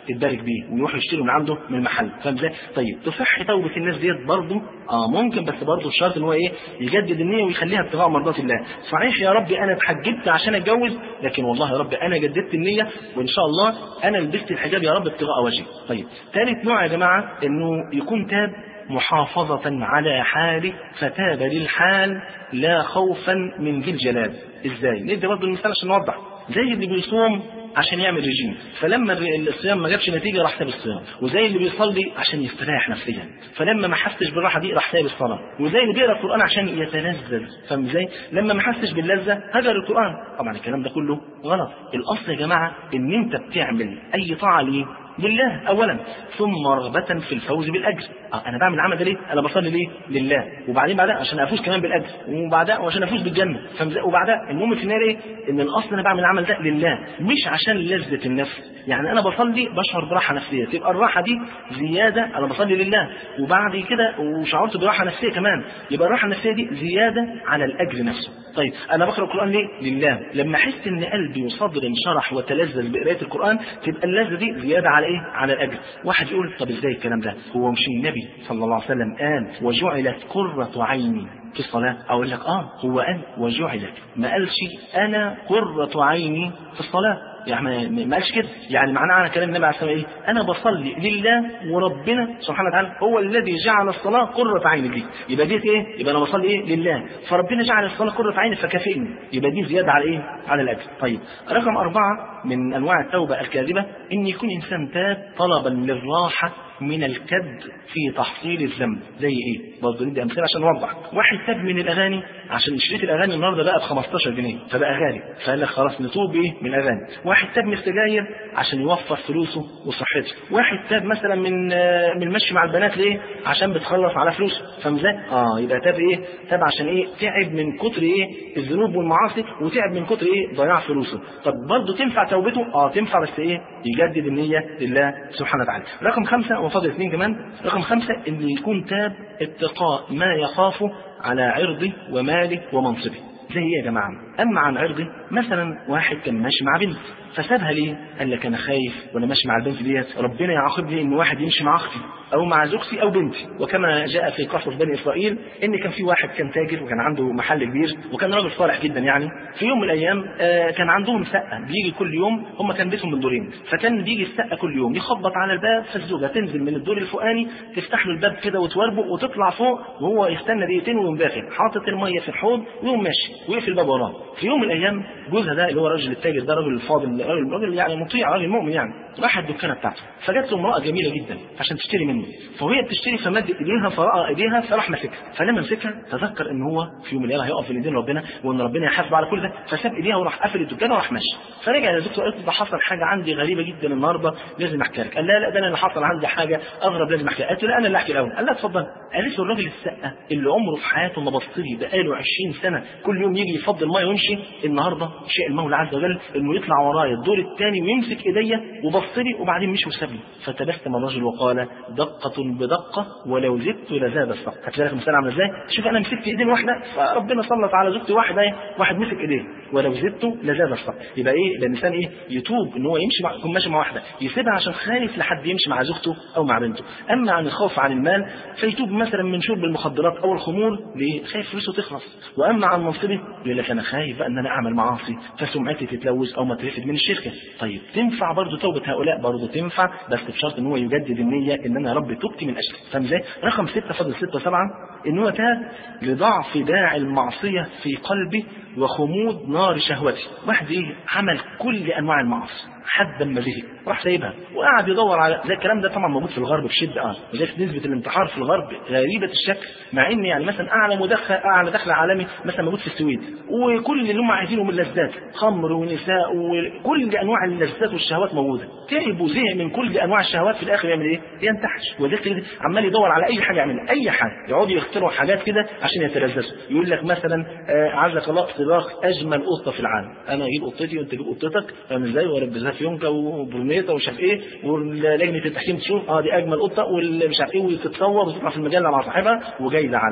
[SPEAKER 2] تتبارك بيه ويروحوا يشتروا من عنده من المحل. فاهم ازاي؟ طيب تصح توبه الناس ديت برضه؟ اه ممكن، بس برضه الشرط ان هو ايه؟ يجدد النيه ويخليها ابتغاء مرضات الله. صحيح يا ربي انا اتحجبت عشان اتجوز، لكن والله يا رب انا جددت النيه وان شاء الله انا لبست الحجاب يا رب ابتغاء وجهي. طيب ثالث نوع يا جماعه انه يكون تاب محافظة على حاله فتاب للحال لا خوفا من ذي الجلال. ازاي؟ ندي برضه المثال عشان نوضح. زي اللي بيصوم عشان يعمل رجيم، فلما الصيام ما جابش نتيجه راح ساب الصيام، وزي اللي بيصلي عشان يستريح نفسيا، فلما ما حسش بالراحه دي راح ساب الصلاه، وزي اللي بيقرا القران عشان يتلذذ، فاهم ازاي؟ لما ما حسش باللذه هجر القران. طبعا الكلام ده كله غلط. الاصل يا جماعه ان انت بتعمل اي طاعه ليه؟ لله اولا، ثم رغبه في الفوز بالاجر. اه انا بعمل العمل ده ليه؟ انا بصلي ليه؟ لله، وبعدين بعدها عشان افوز كمان بالاجر، وبعدها وعشان افوز بالجنه، وبعدها المهم في النهايه ايه؟ ان الاصل انا بعمل العمل ده لله مش عشان لذه النفس. يعني انا بصلي بشعر براحه نفسيه، تبقى الراحه دي زياده، انا بصلي لله وبعد كده وشعرت براحه نفسيه كمان، يبقى الراحه النفسيه دي زياده على الاجر نفسه. طيب انا بقرا القران ليه؟ لله. لما احس ان قلبي وصدري انشرح وتلذذ بقراءه القران تبقى اللذه دي زياده على ايه؟ على الاجر. واحد يقول طب ازاي الكلام ده؟ هو مش النبي صلى الله عليه وسلم قال وجعلت قرة عيني في الصلاة؟ اقول لك اه هو قال وجعلت، ما قالش انا قرة عيني في الصلاة. يعني ما قالش كده، يعني معناه على كلام النبي عليه الصلاه والسلام ايه؟ انا بصلي لله وربنا سبحانه وتعالى هو الذي جعل الصلاه قرة عيني دي. يبقى دي ايه؟ يبقى انا بصلي ايه؟ لله، فربنا جعل الصلاه قرة عيني فكافئني، يبقى دي زياده على ايه؟ على الاجر. طيب رقم أربعة من انواع التوبه الكاذبه ان يكون انسان تاب طلبا للراحه من الكد في تحصيل الذنب. زي ايه؟ برضه ندي امثله عشان نوضح. واحد تاب من الاغاني عشان شريط الاغاني النهارده بقى ب خمستاشر جنيه فبقى غالي، فقال لك خلاص نتوب ايه؟ من الاغاني. واحد تاب من السجاير عشان يوفر فلوسه وصحته. واحد تاب مثلا من من المشي مع البنات ليه؟ عشان بتخلص على فلوسه، فاهم ازاي؟ اه يبقى تاب ايه؟ تاب عشان ايه؟ تعب من كتر ايه؟ الذنوب والمعاصي، وتعب من كتر ايه؟ ضياع فلوسه. طب برضه تنفع توبته؟ اه تنفع، بس ايه؟ يجدد النية لله سبحانه وتعالى. رقم خمسة وفضل اثنين كمان. رقم خمسة ان يكون تاب اتقاء ما يخافه على عرضه وماله ومنصبه. زي ايه يا جماعه؟ اما عن عرضه مثلا واحد كان ماشي مع بنت فسابها ليه؟ قال لك انا خايف وانا ماشي مع البنت ديت ربنا يعاقبني ان واحد يمشي مع اختي او مع زوجتي او بنتي. وكما جاء في قصص بني اسرائيل ان كان في واحد كان تاجر وكان عنده محل كبير وكان راجل صالح جدا يعني. في يوم من الايام آه كان عندهم سقه بيجي كل يوم، هم كان بيتهم من دورين، فكان بيجي السقه كل يوم يخبط على الباب، فالزوجه تنزل من الدور الفوقاني تفتح له الباب كده وتوربه وتطلع فوق وهو يستنى دقيقتين ويقوم داخل حاطط الميه في الحوض ويقوم ماشي ويقفل الباب وراه. في يوم من الايام جوزها ده اللي هو راجل التاجر ده راجل الفاضل راجل راجل يعني مطيع راجل مؤمن يعني، راح الدكانه بتاعته فجت له امراه جميله جدا عشان تشتري منه، فوهي بتشتري فمد ايديها فرأى ايديها فراح ماسكها، فلما مسكها تذكر ان هو في يوم من الايام هيقف في ايدين ربنا وان ربنا يحاسبه على كل ده، فساب ايديها وراح قافل الدكانه وراح ماشي. فرجع لزوجته قالت له ده حصل حاجه عندي غريبه جدا النهارده لازم احكي لك. قال لا لا ده انا اللي حصل عندي حاجه اغرب لازم احكي. قالت له لا انا اللي احكي الاول. قال لا اتفضل. قالت له الراجل السقه اللي عمره في حياته ما بص لي بقاله عشرين سنه كل يوم يجي يفضل ميه ويمشي، النهارده شاء المولى عز وجل انه يطلع ورايا الدور الثاني ويمسك ايديا وبص لي وبعدين مشي وساب لي. فتبسم الرجل وقال دقه بدقه ولو زدت لزاد الصق. هتلاقي المثال عامل ازاي؟ شوف انا مسكت ايدين واحده فربنا سلط على زوجتي واحده ايه؟ واحد مسك ايديه ولو زدت لزاد الصق. يبقى ايه؟ الانسان ايه؟ يتوب ان هو يمشي مع يكون ماشي مع واحده يسيبها عشان خايف لحد يمشي مع زوجته او مع بنته. اما عن الخوف عن المال فيتوب مثلا من شرب المخدرات او الخمور ليه؟ خايف فلوسه تخلص. واما عن منصبه يقول لك انا خايف بقى ان انا اعمل معاصي فسمعتي تتلوث او ما ترفد من الشركه. طيب تنفع برضه توبه هؤلاء؟ برضه تنفع بس بشرط ان هو يجدد النيه ان انا يا رب تبت من اجلك. فاهم ازاي؟ رقم ستة فضل ستة وسبعة ان هو تاب لضعف داعي المعصيه في قلبه وخمود نار شهوته. واحد ايه؟ عمل كل انواع المعاصي حد ما زهق راح سايبها وقعد يدور على زي الكلام ده طبعا موجود في الغرب بشده اه وذلك نسبه الانتحار في الغرب غريبه الشكل، مع ان يعني مثلا اعلى مدخل اعلى دخل عالمي مثلا موجود في السويد وكل اللي هم عايزينه من لذات خمر ونساء وكل انواع اللذات والشهوات موجوده. تعب وزهق من كل انواع الشهوات في الاخر يعمل ايه؟ ينتحش. وذلك عمال يدور على اي حاجه يعملها اي حاجه، يقعدوا يخترعوا حاجات كده عشان يتلذذوا. يقول لك مثلا آه عزك الله صراخ اجمل قطه في العالم، انا اجيب قطتي وانت تجيب قطتك فاهم ازاي واربيها في يونكا وبرنيطه ومش عارف ايه ولجنه التحكيم تشوف اه دي اجمل قطه واللي مش عارف ايه وتتصور وتطلع في المجله مع صاحبها وجايزه عالميه.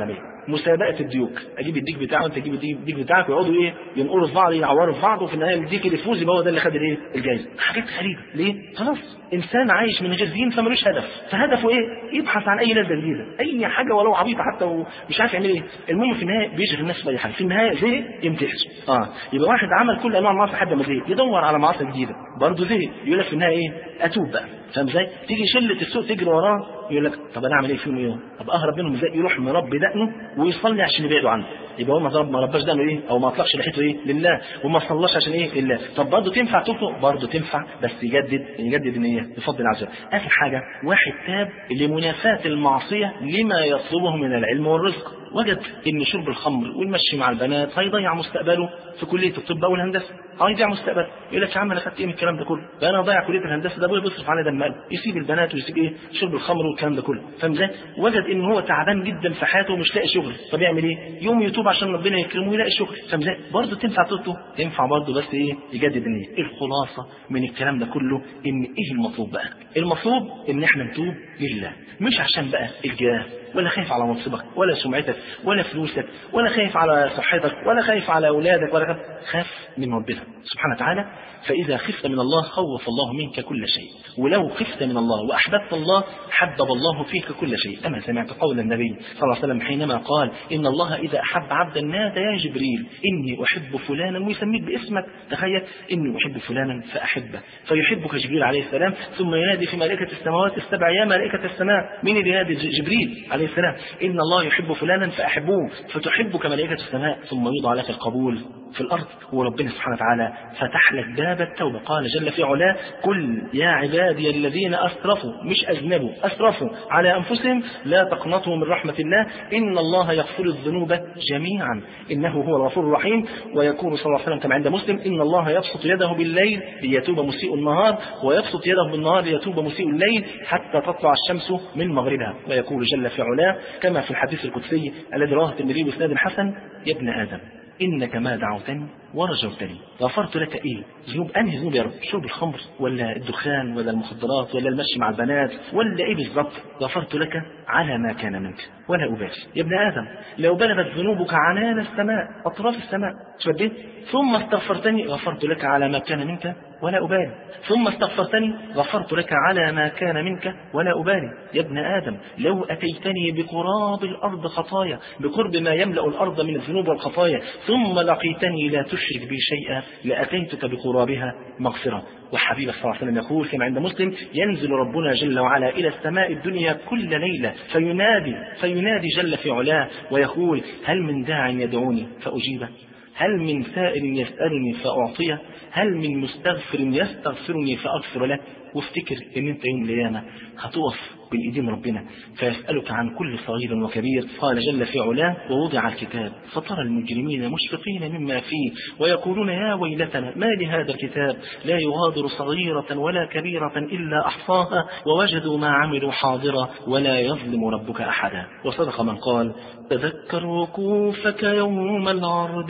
[SPEAKER 2] مسابقه الديوك، اجيب الديك بتاعه وانت تجيب الديك بتاعك ويقعدوا ايه ينقروا في بعض يعوروا في بعض، وفي النهايه الديك اللي يفوز يبقى هو ده اللي خد الايه الجائزه. حاجات غريبه ليه؟ خلاص انسان عايش من غير دين فمالوش هدف، فهدفه ايه؟ يبحث عن اي لذه جديده، اي حاجه ولو عبيطه حتى ومش عارف يعمل ايه، المهم في النهايه بيشغل الناس باي حاجه، في النهايه زهق يمتحن. اه يبقى واحد عمل كل انواع المعاصي لحد ما زهق يدور على معاصي جديده، برضه زهق يقول لك في النهايه ايه؟ اتوب بقى. فاهم ازاي؟ تيجي شله السوق تجري وراه يقول لك طب انا اعمل ايه فيهم ايه؟ طب اهرب منهم ازاي؟ يروح مربي دقنه ويصلي عشان يبعدوا عنه، يبقى هو ما ما رباش دقنه ايه؟ او ما اطلقش لحيته ايه؟ لله، وما صلاش عشان ايه؟ لله. طب برضه تنفع تطلق؟ برضه تنفع، بس يجدد يجدد النيه بفضل الله عز وجل. اخر حاجه واحد تاب لمنافاه المعصيه لما يطلبه من العلم والرزق، وجد ان شرب الخمر والمشي مع البنات هيضيع مستقبله في كليه الطب او الهندسه، هيضيع مستقبله. يقول لك يا عم انا خدت ايه من الكلام ده كله؟ ده انا ضيع كليه الهندسه، ده ابويا بيصرف على دم قلب، يسيب البنات ويسيب ايه؟ شرب الخمر والكلام ده كله. فاهم ازاي؟ وجد ان هو تعبان جدا في حياته ومش لاقي شغل، طب يعمل ايه؟ يوم يتوب عشان ربنا يكرمه ويلاقي شغل. فاهم ازاي؟ برضه تنفع تطلب؟ تنفع برضه، بس ايه؟ يجدد النيه. الخلاصه من الكلام ده كله ان ايه المطلوب بقى؟ المطلوب ان احنا نتوب لله، مش عشان بقى الجاه، ولا خايف على منصبك ولا سمعتك ولا فلوسك ولا خايف على صحتك ولا خايف على اولادك ولا خايف, خاف من ربنا سبحانه وتعالى. فاذا خفت من الله خوف الله منك كل شيء، ولو خفت من الله واحببت الله حبب الله فيك كل شيء. كما سمعت قول النبي صلى الله عليه وسلم حينما قال ان الله اذا احب عبدا نادى يا جبريل اني احب فلانا، ويسميك باسمك. تخيل اني احب فلانا فاحبه، فيحبك جبريل عليه السلام، ثم ينادي في ملائكه السماوات السبع يا ملائكه السماء. مين اللي ينادي؟ جبريل عليه السلام، إن الله يحب فلانا فأحبوه، فتحبك ملائكة السماء، ثم يوضع لك القبول في الأرض. وربنا سبحانه وتعالى فتح لك باب التوبة، قال جل في علاه قل يا عبادي الذين أسرفوا، مش أذنبوا، أسرفوا على أنفسهم لا تقنطوا من رحمة الله إن الله يغفر الذنوب جميعا إنه هو الغفور الرحيم. ويقول صلى الله عليه وسلم كما عند مسلم إن الله يبسط يده بالليل ليتوب مسيء النهار، ويبسط يده بالنهار ليتوب مسيء الليل حتى تطلع الشمس من مغربها. ويقول جل في علاه كما في الحديث القدسي الذي رواه الترمذي بإسناد حسن يا ابن آدم إنك ما دعوتني ورجوتني غفرت لك. إيه ذنوب؟ أنهي ذنوب يا رب؟ شرب الخمر ولا الدخان ولا المخدرات ولا المشي مع البنات ولا إيه بالظبط؟ غفرت لك على ما كان منك ولا أبالي. يا ابن آدم لو بلغت ذنوبك عنان السماء أطراف السماء شبه ثم استغفرتني غفرت لك على ما كان منك ولا أبالي، ثم استغفرتني غفرت لك على ما كان منك ولا أبالي. يا ابن آدم لو أتيتني بقراب الأرض خطايا، بقرب ما يملأ الأرض من الذنوب والخطايا، ثم لقيتني لا تشرك بي شيئا لأتيتك بقرابها مغفرة. وحبيب صلى الله عليه وسلم يقول كما عند مسلم ينزل ربنا جل وعلا إلى السماء الدنيا كل ليلة فينادي فينادي جل في علاه ويقول هل من داع يدعوني فأجيبه، هل من سائل يسألني فأعطيه، هل من مستغفر يستغفرني فأغفر له. وافتكر ان انت يوم القيامة هتقف بين ايدين ربنا فيسألك عن كل صغير وكبير. قال جل في علاه ووضع الكتاب فترى المجرمين مشفقين مما فيه ويقولون يا ويلتنا ما لهذا الكتاب لا يغادر صغيرة ولا كبيرة إلا أحصاها ووجدوا ما عملوا حاضرا ولا يظلم ربك أحدا. وصدق من قال تذكر وقوفك يوم العرض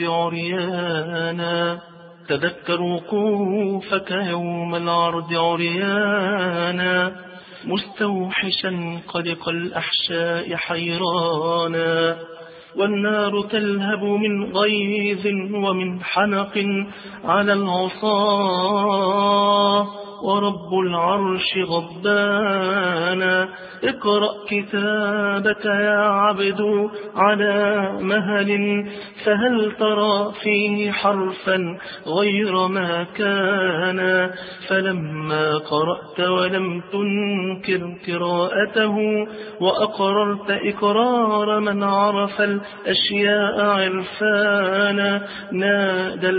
[SPEAKER 2] عريانا، تذكر وقوفك يوم العرض عريانا مستوحشا قلق الأحشاء حيرانا، والنار تلهب من غيظ ومن حنق على العصاة ورب العرش غضبانا. اقرأ كتابك يا عبد على مهل فهل ترى فيه حرفا غير ما كان، فلما قرأت ولم تنكر قراءته وأقررت إقرار من عرف الأشياء عرفانا نادى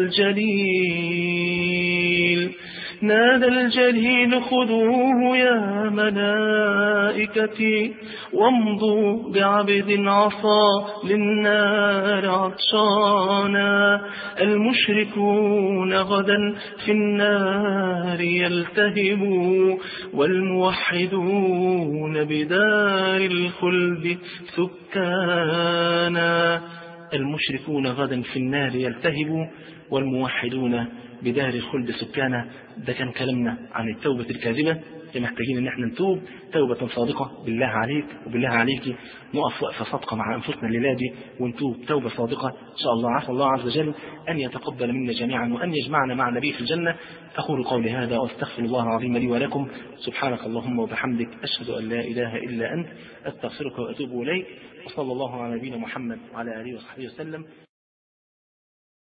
[SPEAKER 2] الجليل نادى الجليل خذوه يا ملائكتي وامضوا بعبد عصى للنار عطشانا. المشركون غدا في النار يلتهبوا والموحدون بدار الخلد سكانا. المشركون غدا في النار يلتهبوا والموحدون بدار الخلد سكانا. ده كان كلامنا عن التوبة الكاذبة. محتاجين ان احنا نتوب توبة صادقة. بالله عليك وبالله عليك نقف وقفة صادقة مع انفسنا الليلة دي ونتوب توبة صادقة ان شاء الله. عسى الله عز وجل ان يتقبل منا جميعا وان يجمعنا مع النبي في الجنة. اقول قولي هذا واستغفر الله العظيم لي ولكم. سبحانك اللهم وبحمدك اشهد ان لا اله الا انت استغفرك واتوب اليك. وصلى الله على نبينا محمد وعلى اله وصحبه وسلم.